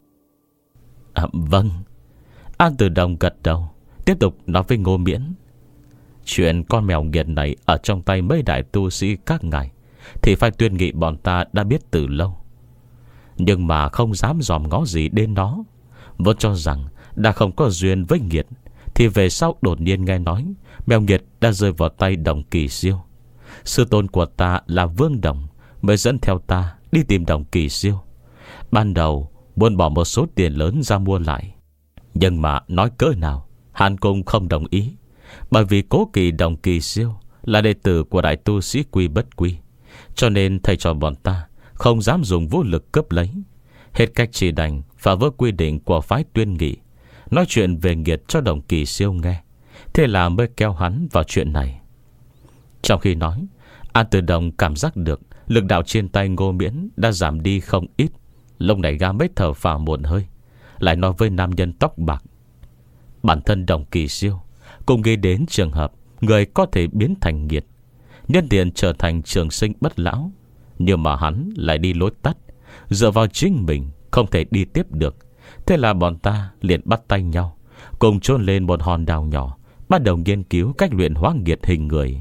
À, vâng. An Tử Đồng gật đầu, tiếp tục nói với Ngô Miễn: chuyện con mèo nghiệt này ở trong tay mấy đại tu sĩ các ngài thì phái Tuyên Nghị bọn ta đã biết từ lâu, nhưng mà không dám dòm ngó gì đến nó. Vốn cho rằng đã không có duyên với nghiệt, thì về sau đột nhiên nghe nói mèo nghiệt đã rơi vào tay Đồng Kỳ Siêu. Sư tôn của ta là Vương Đồng mới dẫn theo ta đi tìm Đồng Kỳ Siêu. Ban đầu muốn bỏ một số tiền lớn ra mua lại, nhưng mà nói cỡ nào Hàn Cung không đồng ý. Bởi vì cố kỵ Đồng Kỳ Siêu là đệ tử của đại tu sĩ Quy Bất Quy, cho nên thầy trò bọn ta không dám dùng vũ lực cướp lấy. Hết cách chỉ đành phá vỡ quy định của phái Tuyên Nghị, nói chuyện về nghiệt cho Đồng Kỳ Siêu nghe. Thế là mới kéo hắn vào chuyện này. Trong khi nói, An Tử Đồng cảm giác được lực đạo trên tay Ngô Miễn đã giảm đi không ít. Lúc này gã mới thở phào một hơi, lại nói với nam nhân tóc bạc: bản thân Đồng Kỳ Siêu cũng nghĩ đến trường hợp người có thể biến thành nghiệt, nhân tiện trở thành trường sinh bất lão. Nhưng mà hắn lại đi lối tắt, dựa vào chính mình không thể đi tiếp được. Thế là bọn ta liền bắt tay nhau, cùng chôn lên một hòn đảo nhỏ, bắt đầu nghiên cứu cách luyện hóa nghiệt hình người.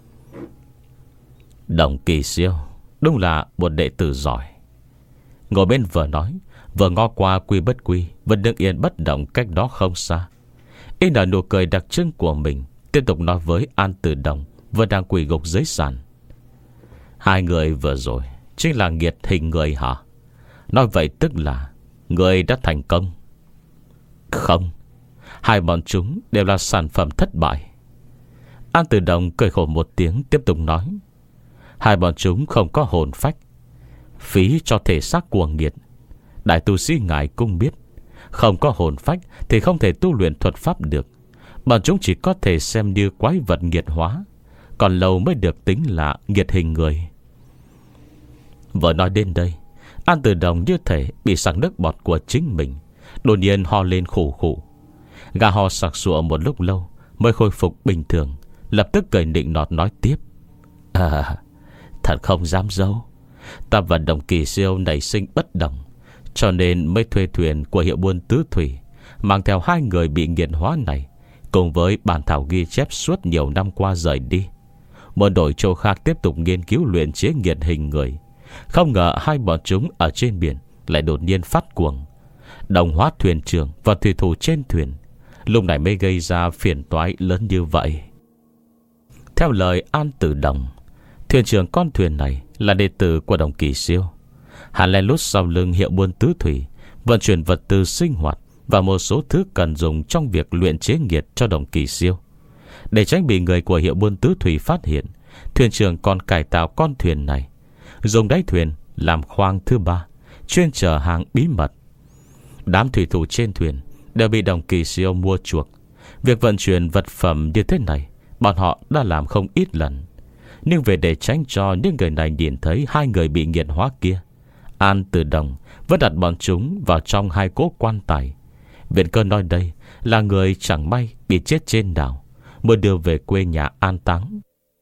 Đồng Kỳ Siêu đúng là một đệ tử giỏi. Ngồi bên vừa nói, vừa ngó qua Quy Bất Quy vẫn đứng yên bất động cách đó không xa. Y nở nụ cười đặc trưng của mình, tiếp tục nói với An Tử Đồng vừa đang quỳ gục dưới sàn: hai người vừa rồi chính là nghiệt hình người hả? Nói vậy tức là người đã thành công? Không, hai bọn chúng đều là sản phẩm thất bại. An Tử Đồng cười khổ một tiếng, tiếp tục nói: hai bọn chúng không có hồn phách, phí cho thể xác cuồng nghiệt. Đại tu sĩ ngài cũng biết, không có hồn phách thì không thể tu luyện thuật pháp được. Bọn chúng chỉ có thể xem như quái vật nghiệt hóa, còn lâu mới được tính là nghiệt hình người. Vừa nói đến đây, An Tử Đồng như thể bị sặc nước bọt của chính mình, đột nhiên ho lên khủ khủ. Gà ho sặc sụa một lúc lâu mới khôi phục bình thường, lập tức cười nịnh nọt nói tiếp: À, thật không dám dâu, ta và Đồng Kỳ Siêu nảy sinh bất đồng, cho nên mới thuê thuyền của hiệu buôn Tứ Thủy, mang theo hai người bị nghiệt hóa này, cùng với bản thảo ghi chép suốt nhiều năm qua rời đi, muốn đổi chỗ khác tiếp tục nghiên cứu luyện chế nghiệt hình người. Không ngờ hai bọn chúng ở trên biển lại đột nhiên phát cuồng, đồng hóa thuyền trưởng và thủy thủ trên thuyền, lúc này mới gây ra phiền toái lớn như vậy. Theo lời An Tử Đồng, thuyền trưởng con thuyền này là đệ tử của Đồng Kỳ Siêu. Hắn lén lút sau lưng hiệu buôn Tứ Thủy, vận chuyển vật tư sinh hoạt và một số thứ cần dùng trong việc luyện chế nghiệt cho Đồng Kỳ Siêu. Để tránh bị người của hiệu buôn Tứ Thủy phát hiện, thuyền trưởng còn cải tạo con thuyền này, dùng đáy thuyền làm khoang thứ ba, chuyên chở hàng bí mật. Đám thủy thủ trên thuyền đều bị Đồng Kỳ Siêu mua chuộc. Việc vận chuyển vật phẩm như thế này bọn họ đã làm không ít lần. Nhưng về để tránh cho những người này nhìn thấy hai người bị nghiệt hóa kia, An Tử Đồng vẫn đặt bọn chúng vào trong hai cỗ quan tài. Viện Cơ nói đây là người chẳng may bị chết trên đảo, mới đưa về quê nhà an táng.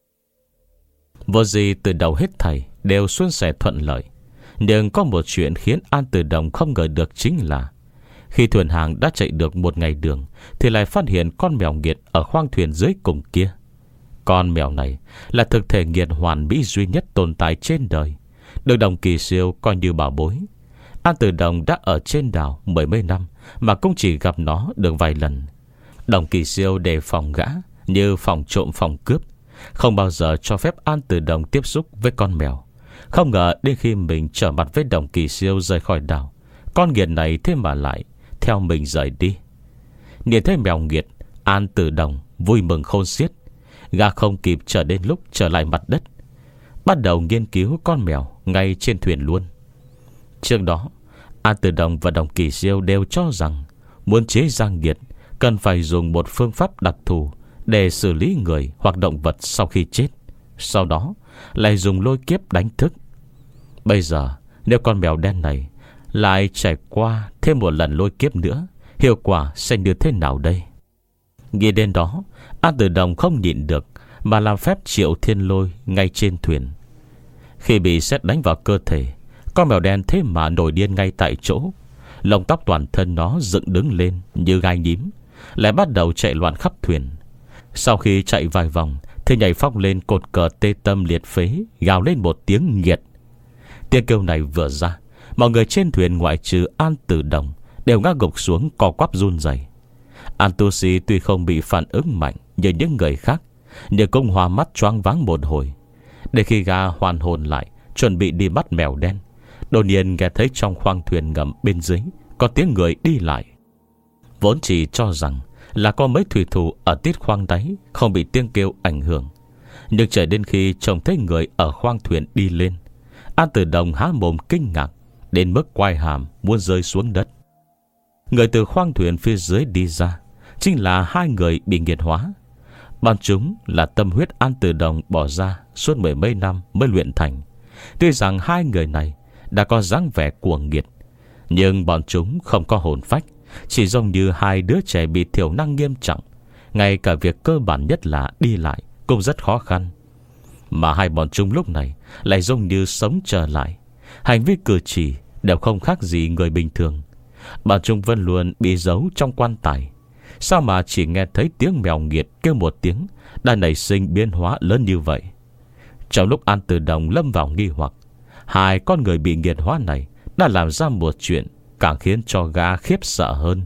Vô gì từ đầu hết thảy đều suôn sẻ thuận lợi. Nhưng có một chuyện khiến An Tử Đồng không ngờ được, chính là khi thuyền hàng đã chạy được một ngày đường thì lại phát hiện con mèo nghiệt ở khoang thuyền dưới cùng kia. Con mèo này là thực thể nghiệt hoàn mỹ duy nhất tồn tại trên đời, được Đồng Kỳ Siêu coi như bảo bối. An Tử Đồng đã ở trên đảo mười mấy năm mà cũng chỉ gặp nó được vài lần. Đồng Kỳ Siêu đề phòng gã như phòng trộm phòng cướp, không bao giờ cho phép An Tử Đồng tiếp xúc với con mèo. Không ngờ đến khi mình trở mặt với Đồng Kỳ Siêu rời khỏi đảo, con nghiệt này thế mà lại theo mình rời đi. Nhìn thấy mèo nghiệt, An Tử Đồng vui mừng khôn xiết. Gã không kịp chờ đến lúc trở lại mặt đất, bắt đầu nghiên cứu con mèo ngay trên thuyền luôn. Trước đó, An Tử Đồng và Đồng Kỳ Siêu đều cho rằng muốn chế ra nghiệt cần phải dùng một phương pháp đặc thù để xử lý người hoặc động vật sau khi chết, sau đó lại dùng lôi kiếp đánh thức. Bây giờ nếu con mèo đen này lại trải qua thêm một lần lôi kiếp nữa, hiệu quả sẽ như thế nào đây? Nghĩ đến đó, An Tử Đồng không nhịn được mà làm phép triệu thiên lôi ngay trên thuyền. Khi bị sét đánh vào cơ thể, con mèo đen thế mà nổi điên ngay tại chỗ. Lông tóc toàn thân nó dựng đứng lên như gai nhím, lại bắt đầu chạy loạn khắp thuyền. Sau khi chạy vài vòng thì nhảy phóc lên cột cờ tê tâm liệt phế, gào lên một tiếng nghiệt. Tiếng kêu này vừa ra, mọi người trên thuyền ngoại trừ An Tử Đồng đều ngã gục xuống co quắp run rẩy. An tu sĩ tuy không bị phản ứng mạnh như những người khác, nhưng cũng hoa mắt choáng váng một hồi. Để khi gã hoàn hồn lại, chuẩn bị đi bắt mèo đen, đột nhiên nghe thấy trong khoang thuyền ngầm bên dưới có tiếng người đi lại. Vốn chỉ cho rằng là có mấy thủy thủ ở tiết khoang đáy không bị tiếng kêu ảnh hưởng, nhưng chờ đến khi trông thấy người ở khoang thuyền đi lên, An Tử Đồng há mồm kinh ngạc đến mức quai hàm muốn rơi xuống đất. Người từ khoang thuyền phía dưới đi ra chính là hai người bị nghiệt hóa. Bọn chúng là tâm huyết An Tử Đồng bỏ ra suốt mười mấy năm mới luyện thành. Tuy rằng hai người này đã có dáng vẻ cuồng nghiệt, nhưng bọn chúng không có hồn phách, chỉ giống như hai đứa trẻ bị thiểu năng nghiêm trọng. Ngay cả việc cơ bản nhất là đi lại cũng rất khó khăn. Mà hai bọn chúng lúc này lại giống như sống trở lại, hành vi cử chỉ đều không khác gì người bình thường. Bọn chúng vẫn luôn bị giấu trong quan tài. Sao mà chỉ nghe thấy tiếng mèo nghiệt kêu một tiếng đã nảy sinh biến hóa lớn như vậy? Trong lúc An Tử Đồng lâm vào nghi hoặc, hai con người bị nghiệt hóa này đã làm ra một chuyện càng khiến cho gã khiếp sợ hơn.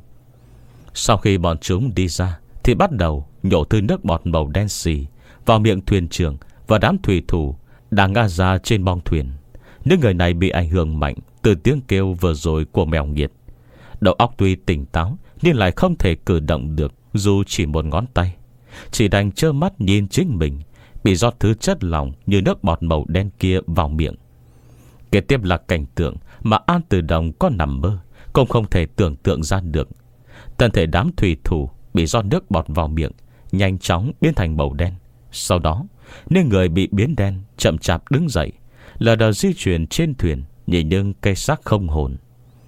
Sau khi bọn chúng đi ra thì bắt đầu nhổ thứ nước bọt màu đen xì vào miệng thuyền trưởng và đám thủy thủ đang ngã ra trên bong thuyền. Những người này bị ảnh hưởng mạnh từ tiếng kêu vừa rồi của mèo nghiệt. Đầu óc tuy tỉnh táo nhưng lại không thể cử động được dù chỉ một ngón tay. chỉ đành trơ mắt nhìn chính mình bị rót thứ chất lỏng như nước bọt màu đen kia vào miệng. Kế tiếp là cảnh tượng mà An Tử Đồng có nằm mơ cũng không thể tưởng tượng ra được. Thân thể đám thủy thủ bị rót nước bọt vào miệng nhanh chóng biến thành màu đen. Sau đó, nên người bị biến đen chậm chạp đứng dậy, lờ đờ di chuyển trên thuyền, nhìn những cây xác không hồn.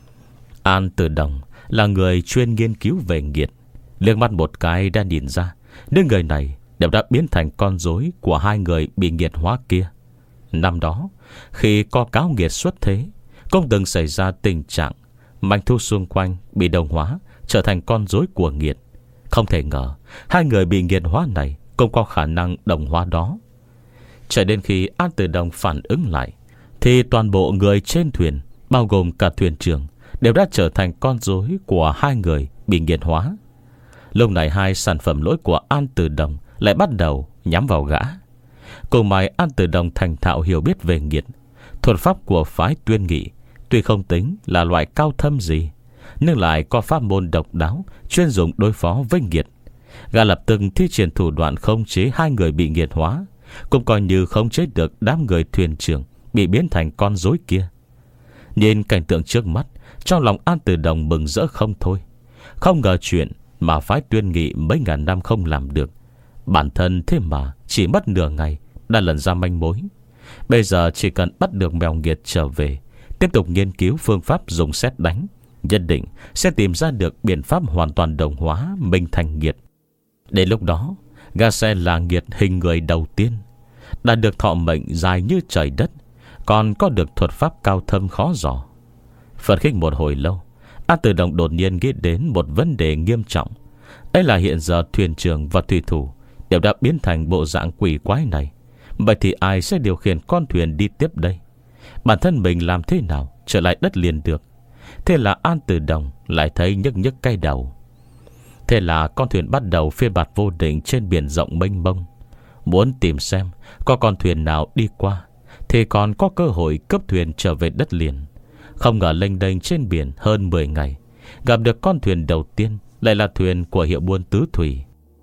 An Tử Đồng là người chuyên nghiên cứu về nghiệt, liếc mắt một cái đã nhìn ra những người này đều đã biến thành con rối của hai người bị nghiệt hóa kia. Năm đó, khi có cáo nghiệt xuất thế, cũng từng xảy ra tình trạng manh thu xung quanh bị đồng hóa trở thành con rối của nghiệt. Không thể ngờ hai người bị nghiệt hóa này cũng có khả năng đồng hóa đó. Cho đến khi An Tử Đồng phản ứng lại, thì toàn bộ người trên thuyền, bao gồm cả thuyền trưởng, đều đã trở thành con rối của hai người bị nghiệt hóa. Lúc này hai sản phẩm lỗi của An Tử Đồng lại bắt đầu nhắm vào gã. Cùng mày An Tử Đồng thành thạo hiểu biết về nghiệt. Thuật pháp của phái Tuyên Nghị tuy không tính là loại cao thâm gì, nhưng lại có pháp môn độc đáo chuyên dùng đối phó với nghiệt. Gã lập tức thi triển thủ đoạn khống chế hai người bị nghiệt hóa, cũng coi như khống chế được đám người thuyền trưởng bị biến thành con rối kia. Nhìn cảnh tượng trước mắt, trong lòng An Tử Đồng mừng rỡ không thôi. Không ngờ chuyện mà phái Tuyên Nghị mấy ngàn năm không làm được, bản thân thế mà chỉ mất nửa ngày đã lần ra manh mối. Bây giờ chỉ cần bắt được mèo nghiệt trở về, tiếp tục nghiên cứu phương pháp dùng sét đánh, nhất định sẽ tìm ra được biện pháp hoàn toàn đồng hóa mình thành nghiệt. Đến lúc đó, gã sẽ là nghiệt hình người đầu tiên, đã được thọ mệnh dài như trời đất, còn có được thuật pháp cao thâm khó dò. Phân khích một hồi lâu, An Tử Đồng đột nhiên nghĩ đến một vấn đề nghiêm trọng. Ấy là hiện giờ thuyền trưởng và thủy thủ đều đã biến thành bộ dạng quỷ quái này. Vậy thì ai sẽ điều khiển con thuyền đi tiếp đây? Bản thân mình làm thế nào trở lại đất liền được? Thế là An Tử Đồng lại thấy nhức nhức cay đầu. Thế là con thuyền bắt đầu phiêu bạt vô định trên biển rộng mênh mông. Muốn tìm xem có con thuyền nào đi qua thì còn có cơ hội cấp thuyền trở về đất liền. Không ngờ lênh đênh trên biển hơn mười ngày, gặp được con thuyền đầu tiên lại là thuyền của hiệu buôn tứ thủy.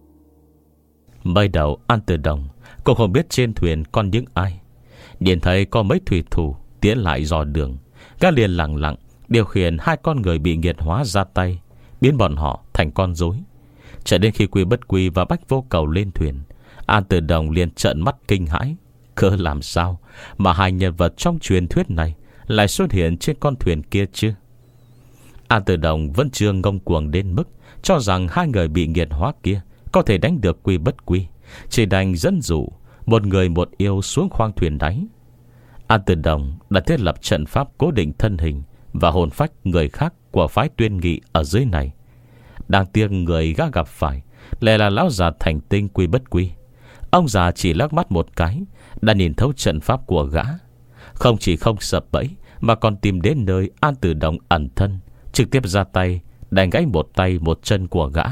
Mới đầu An Tử Đồng cũng không biết trên thuyền còn những ai. Nhìn thấy có mấy thủy thủ tiến lại dò đường, gã liền lặng lặng điều khiển hai con người bị nghiệt hóa ra tay, biến bọn họ thành con rối. Cho đến khi Quy Bất Quy và Bách Vô Cầu lên thuyền, An Tử Đồng liền trợn mắt kinh hãi. Cơ làm sao mà hai nhân vật trong truyền thuyết này lại xuất hiện trên con thuyền kia chứ? An Tử Đồng vẫn chưa ngông cuồng đến mức cho rằng hai người bị nghiệt hóa kia có thể đánh được Quy Bất Quy, chỉ đành dẫn dụ một người một yêu xuống khoang thuyền đáy. An Tử Đồng đã thiết lập trận pháp cố định thân hình và hồn phách người khác của phái Tuyên Nghị ở dưới này. Đáng tiếc người gã gặp phải lại là lão già thành tinh Quy Bất Quy. Ông già chỉ lắc mắt một cái đã nhìn thấu trận pháp của gã. Không chỉ không sập bẫy mà còn tìm đến nơi An Tử Đồng ẩn thân, trực tiếp ra tay đánh gãy một tay một chân của gã.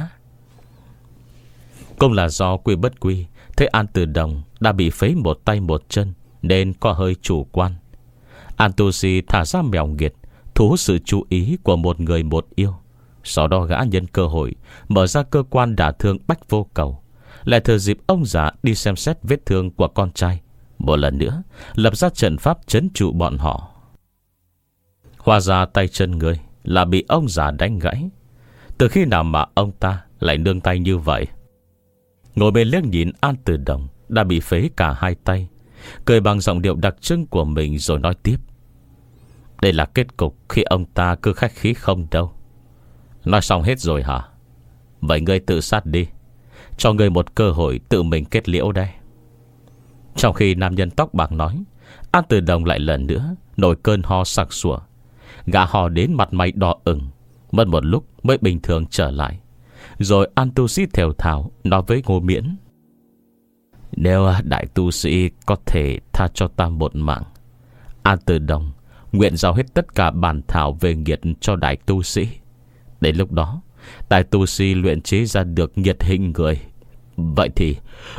Cũng là do Quy Bất Quy thấy An Tử Đồng đã bị phế một tay một chân nên có hơi chủ quan. An tu si thả ra mèo nghiệt, thu hút sự chú ý của một người một yêu. Sau đó gã nhân cơ hội mở ra cơ quan đả thương Bách Vô Cầu, lại thừa dịp ông già đi xem xét vết thương của con trai, một lần nữa lập ra trận pháp trấn trụ bọn họ. Hóa ra tay chân người là bị ông già đánh gãy. Từ khi nào mà ông ta lại nương tay như vậy? Ngồi bên liếc nhìn An Tử Đồng đã bị phế cả hai tay, cười bằng giọng điệu đặc trưng của mình rồi nói tiếp: đây là kết cục khi ông ta cứ khách khí không đâu. Nói xong hết rồi hả? Vậy ngươi tự sát đi, cho ngươi một cơ hội tự mình kết liễu đây. Trong khi nam nhân tóc bạc nói, An Tử Đồng lại lần nữa nổi cơn ho sặc sủa. Gã ho đến mặt mày đỏ ửng, mất một lúc mới bình thường trở lại. Rồi An tu sĩ thều thào nói với Ngô Miễn: nếu đại tu sĩ có thể tha cho ta một mạng, An Tử Đồng nguyện giao hết tất cả bản thảo về nghiệt cho đại tu sĩ. Đến lúc đó đại tu sĩ luyện chế ra được nghiệt hình người. Vậy thì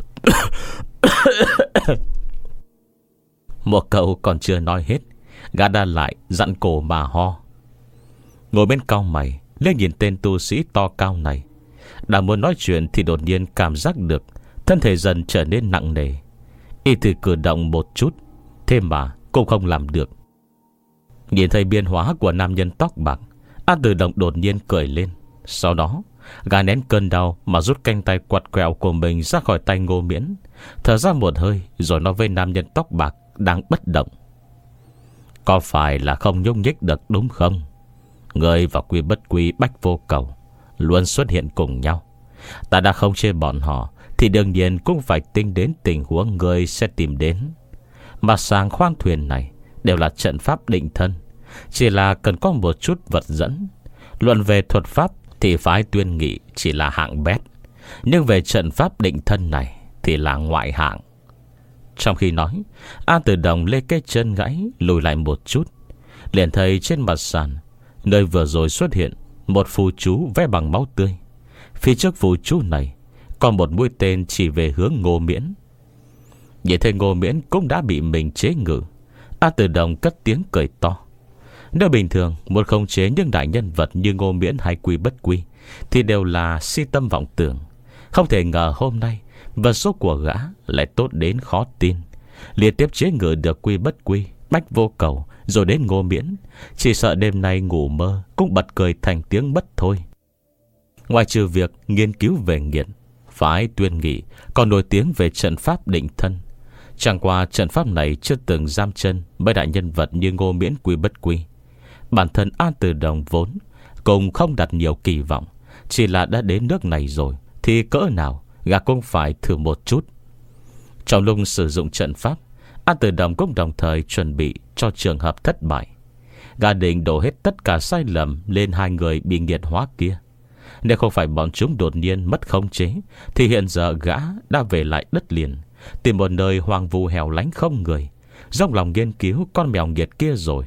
một câu còn chưa nói hết, gã đã lại dặn cổ mà ho. Ngồi bên cau mày lên nhìn tên tu sĩ to cao này, Đang muốn nói chuyện thì đột nhiên cảm giác được thân thể dần trở nên nặng nề. Y thử cử động một chút, thế mà cũng không làm được. Nhìn thấy biến hóa của nam nhân tóc bạc, An Tử Đồng đột nhiên cười lên. Sau đó gã nén cơn đau mà rút canh tay quặt quẹo của mình ra khỏi tay Ngô Miễn, thở ra một hơi rồi nói với nam nhân tóc bạc đang bất động: có phải là không nhúc nhích được đúng không? Ngươi và Quy Bất Quy, Bách Vô Cầu luôn xuất hiện cùng nhau. Ta đã không chê bọn họ thì đương nhiên cũng phải tính đến tình huống ngươi sẽ tìm đến. Mà sang khoang thuyền này đều là trận pháp định thân, chỉ là cần có một chút vật dẫn. Luận về thuật pháp thì phái Tuyên Nghị chỉ là hạng bét, nhưng về trận pháp định thân này thì là ngoại hạng. Trong khi nói, An Tử Đồng lê cái chân gãy lùi lại một chút, liền thấy trên mặt sàn nơi vừa rồi xuất hiện một phù chú vẽ bằng máu tươi. Phía trước phù chú này còn một mũi tên chỉ về hướng Ngô Miễn. Nhìn thấy Ngô Miễn cũng đã bị mình chế ngự, An Tử Đồng cất tiếng cười to. Nếu bình thường muốn khống chế những đại nhân vật như Ngô Miễn hay Quy Bất Quy thì đều là si tâm vọng tưởng. Không thể ngờ hôm nay vận số của gã lại tốt đến khó tin, liên tiếp chế ngự được Quy Bất Quy, Bách Vô Cầu, rồi đến Ngô Miễn. Chỉ sợ đêm nay ngủ mơ cũng bật cười thành tiếng mất thôi. Ngoài trừ việc nghiên cứu về nghiện, phái Tuyên Nghị còn nổi tiếng về trận pháp định thân. Chẳng qua trận pháp này chưa từng giam chân mấy đại nhân vật như Ngô Miễn, Quy Bất Quy. Bản thân An Tử Đồng vốn cũng không đặt nhiều kỳ vọng, chỉ là đã đến nước này rồi thì cỡ nào gã cũng phải thử một chút. Trong lúc sử dụng trận pháp, An Tử Đồng cũng đồng thời chuẩn bị cho trường hợp thất bại. Gã định đổ hết tất cả sai lầm lên hai người bị nghiệt hóa kia. Nếu không phải bọn chúng đột nhiên mất khống chế thì hiện giờ gã đã về lại đất liền, tìm một nơi hoang vu hẻo lánh không người, dốc lòng nghiên cứu con mèo nghiệt kia rồi.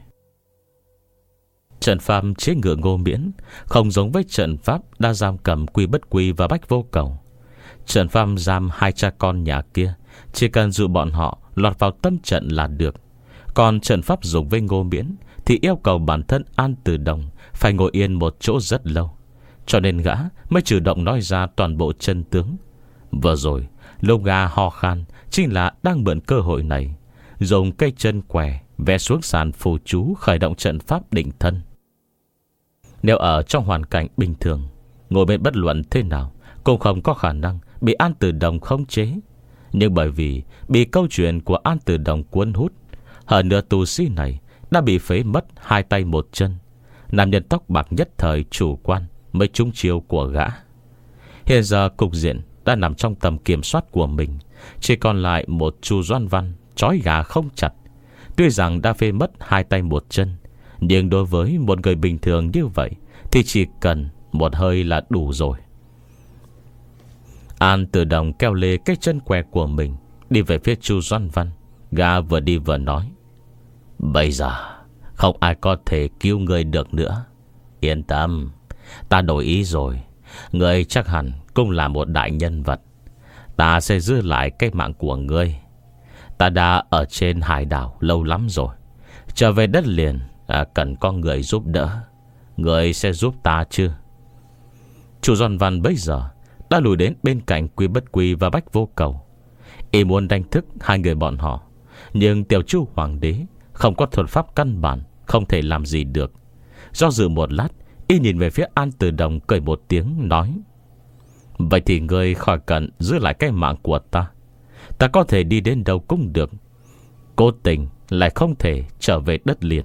Trận pháp chế ngự Ngô Miễn không giống với trận pháp đã giam cầm Quy Bất Quy và Bách Vô Cầu. Trận pháp giam hai cha con nhà kia chỉ cần dụ bọn họ lọt vào tâm trận là được. Còn trận pháp dùng với Ngô Miễn thì yêu cầu bản thân An Tử Đồng phải ngồi yên một chỗ rất lâu, cho nên gã mới chủ động nói ra toàn bộ chân tướng. Vừa rồi lúc gã ho khan chính là đang mượn cơ hội này, dùng cây chân què vẽ xuống sàn phù chú khởi động trận pháp định thân. Nếu ở trong hoàn cảnh bình thường, ngồi bên bất luận thế nào cũng không có khả năng bị An Tử Đồng khống chế. Nhưng bởi vì bị câu chuyện của An Tử Đồng cuốn hút, hơn nữa tu sĩ này đã bị phế mất hai tay một chân, nam nhân tóc bạc nhất thời chủ quan mới trúng chiêu của gã. Hiện giờ cục diện đã nằm trong tầm kiểm soát của mình, chỉ còn lại một Chu Doan Văn trói gà không chặt. Tuy rằng đã phế mất hai tay một chân, nhưng đối với một người bình thường như vậy thì chỉ cần một hơi là đủ rồi. An Tử Đồng kéo lê cái chân què của mình đi về phía Chu Doan Văn. Gã vừa đi vừa nói: bây giờ không ai có thể cứu người được nữa. Yên tâm, ta đổi ý rồi. Người chắc hẳn cũng là một đại nhân vật. Ta sẽ giữ lại cái mạng của ngươi. Ta đã ở trên hải đảo lâu lắm rồi, trở về đất liền à, cần có người giúp đỡ. Người sẽ giúp ta chứ? Chu Doan Văn bây giờ đã lùi đến bên cạnh Quy Bất Quy và Bách Vô Cầu. Y muốn đánh thức hai người bọn họ, nhưng Tiểu Chu Hoàng đế không có thuật pháp căn bản, không thể làm gì được. Do dự một lát, Y nhìn về phía An Tử Đồng cười một tiếng nói: vậy thì ngươi khỏi cần giữ lại cái mạng của ta. Ta có thể đi đến đâu cũng được, cố tình lại không thể trở về đất liền.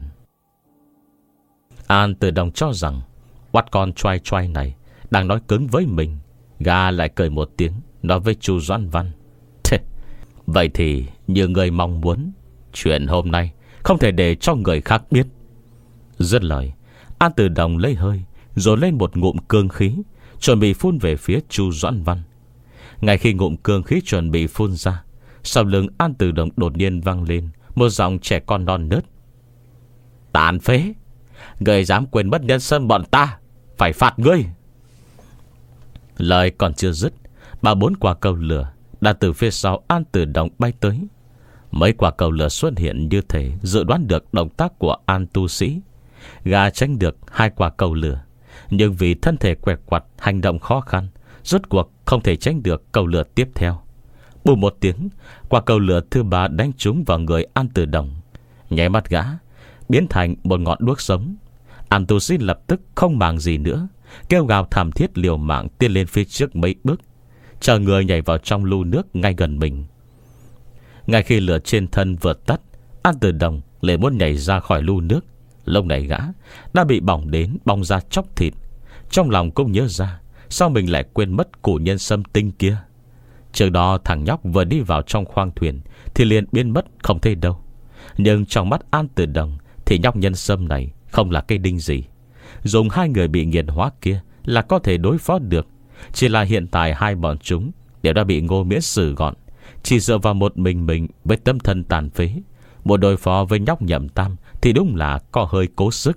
An Tử Đồng cho rằng oát con choai choai này đang nói cứng với mình. Gã lại cười một tiếng nói với Chu Doan Văn: vậy thì như người mong muốn, chuyện hôm nay không thể để cho người khác biết. Dứt lời, An Tử Đồng lấy hơi rồi lên một ngụm cương khí, chuẩn bị phun về phía Chu Doãn Văn. Ngay khi ngụm cương khí chuẩn bị phun ra, sau lưng An Tử Đồng đột nhiên vang lên một giọng trẻ con non nớt: tàn phế, người dám quên mất nhân sâm bọn ta, phải phạt ngươi. Lời còn chưa dứt, ba bốn quả cầu lửa đã từ phía sau An Tử Đồng bay tới. Mấy quả cầu lửa xuất hiện như thể dự đoán được động tác của An tu sĩ. Gã tránh được hai quả cầu lửa, nhưng vì thân thể quẹt quặt, hành động khó khăn, rốt cuộc không thể tránh được câu lửa tiếp theo. Bùm một tiếng, quả cầu lửa thứ ba đánh trúng vào người An Tử Đồng, nháy mắt gã biến thành một ngọn đuốc sống. An tu sĩ lập tức không màng gì nữa, kêu gào thảm thiết liều mạng tiến lên phía trước mấy bước, chờ người nhảy vào trong lu nước ngay gần mình. Ngay khi lửa trên thân vừa tắt, An Tử Đồng liền muốn nhảy ra khỏi lu nước. Lúc này gã đã bị bỏng đến bong ra chóc thịt. Trong lòng cũng nhớ ra, sao mình lại quên mất củ nhân sâm tinh kia. Trước đó thằng nhóc vừa đi vào trong khoang thuyền thì liền biến mất không thấy đâu. Nhưng trong mắt An Tử Đồng thì nhóc nhân sâm này không là cây đinh gì. Dùng hai người bị nghiền hóa kia là có thể đối phó được. Chỉ là hiện tại hai bọn chúng đều đã bị Ngô Miễn xử gọn. Chỉ dựa vào một mình mình với tâm thân tàn phế, một đối phó với nhóc Nhậm Tam thì đúng là có hơi cố sức.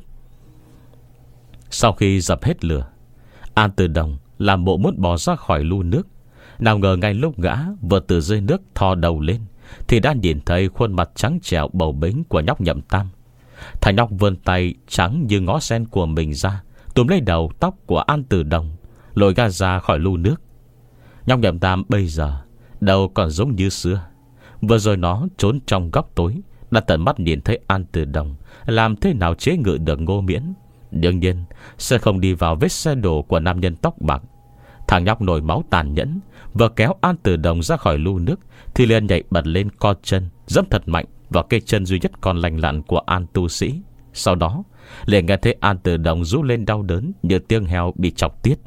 Sau khi dập hết lửa, An Tử Đồng làm bộ muốn bỏ ra khỏi lu nước. Nào ngờ ngay lúc gã vừa từ dưới nước thò đầu lên thì đã nhìn thấy khuôn mặt trắng trẻo bầu bĩnh của nhóc Nhậm Tam. Thằng nhóc vươn tay trắng như ngó sen của mình ra, túm lấy đầu tóc của An Tử Đồng, lôi gã ra khỏi lu nước. Nhóc Nhậm Tam bây giờ đầu còn giống như xưa. Vừa rồi nó trốn trong góc tối, đã tận mắt nhìn thấy An Tử Đồng làm thế nào chế ngự được Ngô Miễn. Đương nhiên sẽ không đi vào vết xe đổ của nam nhân tóc bạc. Thằng nhóc nổi máu tàn nhẫn, vừa kéo An Tử Đồng ra khỏi lu nước thì liền nhảy bật lên co chân, dẫm thật mạnh vào cây chân duy nhất còn lành lặn của An tu sĩ. Sau đó liền nghe thấy An Tử Đồng rú lên đau đớn như tiếng heo bị chọc tiết.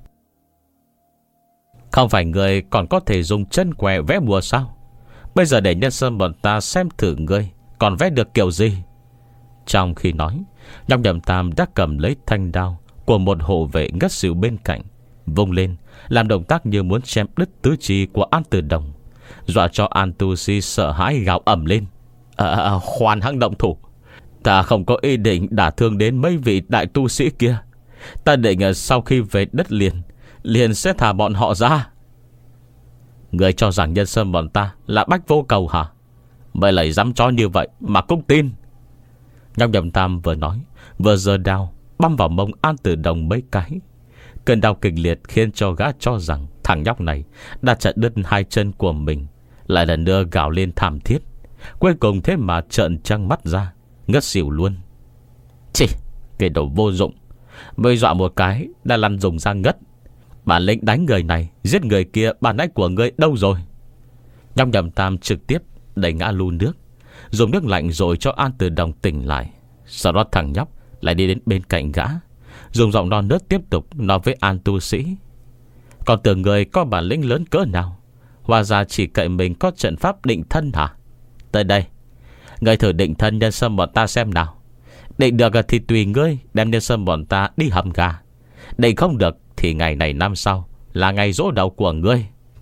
Không phải người còn có thể dùng chân què vẽ bùa sao? Bây giờ để nhân sơn bọn ta xem thử ngươi còn vẽ được kiểu gì. Trong khi nói, nhóc Nhậm Tam đã cầm lấy thanh đao của một hộ vệ ngất xỉu bên cạnh, vung lên làm động tác như muốn chém đứt tứ chi của An Tử Đồng, dọa cho An tu sĩ sợ hãi gào ầm lên. À, khoan hãng động thủ. Ta không có ý định đả thương đến mấy vị đại tu sĩ kia. Ta định sau khi về đất liền liền sẽ thả bọn họ ra. Người cho rằng nhân sơn bọn ta là bách vô cầu hả? Mới lại dám cho như vậy mà cũng tin. Nhóc Nhậm Tam vừa nói vừa giơ đao băm vào mông An Tử Đồng mấy cái. Cơn đau kịch liệt khiến cho gã cho rằng thằng nhóc này đã chặt đứt hai chân của mình, lại lần nữa gào lên thảm thiết. Cuối cùng thế mà trợn trăng mắt ra, ngất xỉu luôn. Chì, cái đồ vô dụng, mới dọa một cái đã lăn dùng ra ngất. Bản lĩnh đánh người này giết người kia bản lãnh của ngươi đâu rồi? Nhóc Nhậm Tam trực tiếp đẩy ngã lu nước, dùng nước lạnh rồi cho An Tử Đồng tỉnh lại. Sau đó thằng nhóc lại đi đến bên cạnh gã, dùng giọng non nớt tiếp tục nói với An tu sĩ. Còn tưởng người có bản lĩnh lớn cỡ nào, hóa ra chỉ cậy mình có trận pháp định thân hả? Tới đây, ngươi thử định thân nhân sâm bọn ta xem nào. Định được thì tùy ngươi đem nhân sâm bọn ta đi hầm gà. Định không được thì ngày này năm sau là ngày giỗ đầu của ngươi.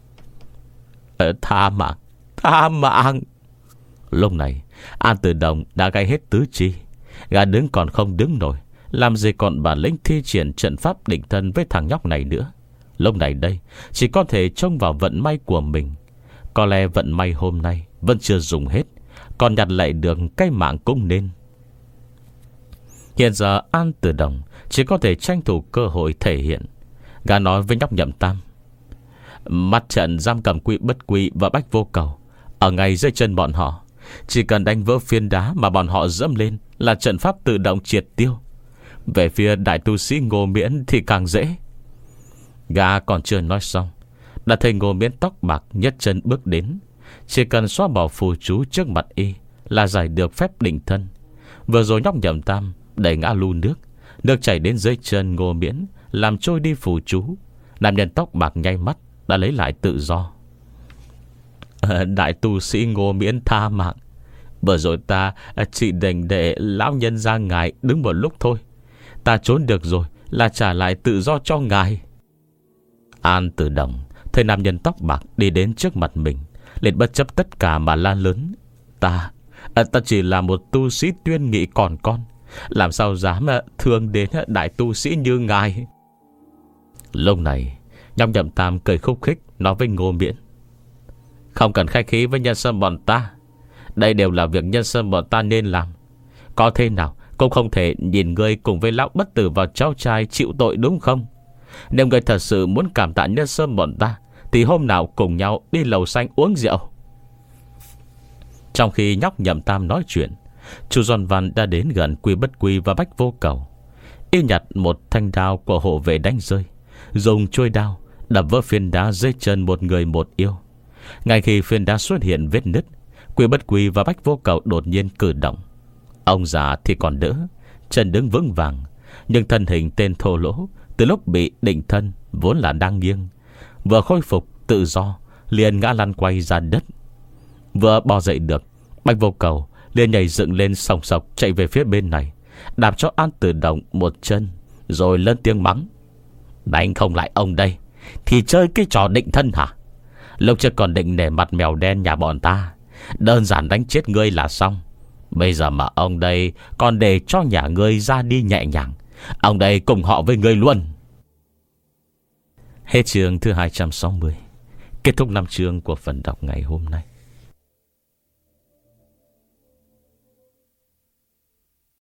Ờ, tha mạng, tha mạng. Lúc này An Tử Đồng đã gáy hết tứ chi, gã đứng còn không đứng nổi, làm gì còn bản lĩnh thi triển trận pháp định thân với thằng nhóc này nữa. Lúc này đây chỉ có thể trông vào vận may của mình. Có lẽ vận may hôm nay vẫn chưa dùng hết, còn nhặt lại được cái mạng cũng nên. Hiện giờ An Tử Đồng chỉ có thể tranh thủ cơ hội thể hiện. Gã nói với nhóc Nhậm Tam: mắt trận giam cầm Quỷ Bất Quy và Bách Vô Cầu ở ngay dưới chân bọn họ. Chỉ cần đánh vỡ phiến đá mà bọn họ dẫm lên là trận pháp tự động triệt tiêu. Về phía đại tu sĩ Ngô Miễn thì càng dễ. Gã còn chưa nói xong, đã thấy Ngô Miễn tóc bạc nhất chân bước đến. Chỉ cần xóa bỏ phù chú trước mặt y là giải được phép định thân. Vừa rồi nhóc Nhậm Tam đẩy ngã lu nước, nước chảy đến dưới chân Ngô Miễn, làm trôi đi phù chú. Nam nhân tóc bạc nháy mắt đã lấy lại tự do. à, Đại tu sĩ Ngô Miễn tha mạng. Vừa rồi ta chỉ định để lão nhân ra ngài đứng một lúc thôi. Ta trốn được rồi là trả lại tự do cho ngài. An Tử Đồng thấy nam nhân tóc bạc đi đến trước mặt mình, liền bất chấp tất cả mà la lớn: Ta à, Ta chỉ là một tu sĩ tuyên nghị còn con, làm sao dám thương đến đại tu sĩ như ngài. Lúc này nhóc Nhậm Tam cười khúc khích nói với Ngô Miễn: Không cần khách khí với nhân sơn bọn ta. Đây đều là việc nhân sơn bọn ta nên làm. Có thế nào cũng không thể nhìn ngươi cùng với lão bất tử vào cháu trai chịu tội đúng không? Nếu người thật sự muốn cảm tạ nhân sâm bọn ta, thì hôm nào cùng nhau đi lầu xanh uống rượu. Trong khi nhóc Nhậm Tam nói chuyện, chú Doan Văn đã đến gần Quy Bất Quy và Bách Vô Cầu. Y nhặt một thanh đao của hộ vệ đánh rơi, dùng chuôi đao đập vỡ phiến đá dưới chân một người một yêu. Ngay khi phiến đá xuất hiện vết nứt, Quy Bất Quy và Bách Vô Cầu đột nhiên cử động. Ông già thì còn đỡ, chân đứng vững vàng, nhưng thân hình tên thô lỗ từ lúc bị định thân vốn là đang nghiêng, vừa khôi phục tự do liền ngã lăn quay ra đất. Vừa bò dậy được, Bách Vô Cầu liền nhảy dựng lên sòng sọc chạy về phía bên này, đạp cho An Tử Động một chân, rồi lên tiếng mắng: đánh không lại ông đây thì chơi cái trò định thân hả? Lúc trước còn định nể mặt mèo đen nhà bọn ta, đơn giản đánh chết ngươi là xong. Bây giờ mà ông đây còn để cho nhà ngươi ra đi nhẹ nhàng, ông đây cùng họ với ngươi luôn. Hết chương thứ hai trăm sáu mươi. Kết thúc năm chương của phần đọc ngày hôm nay.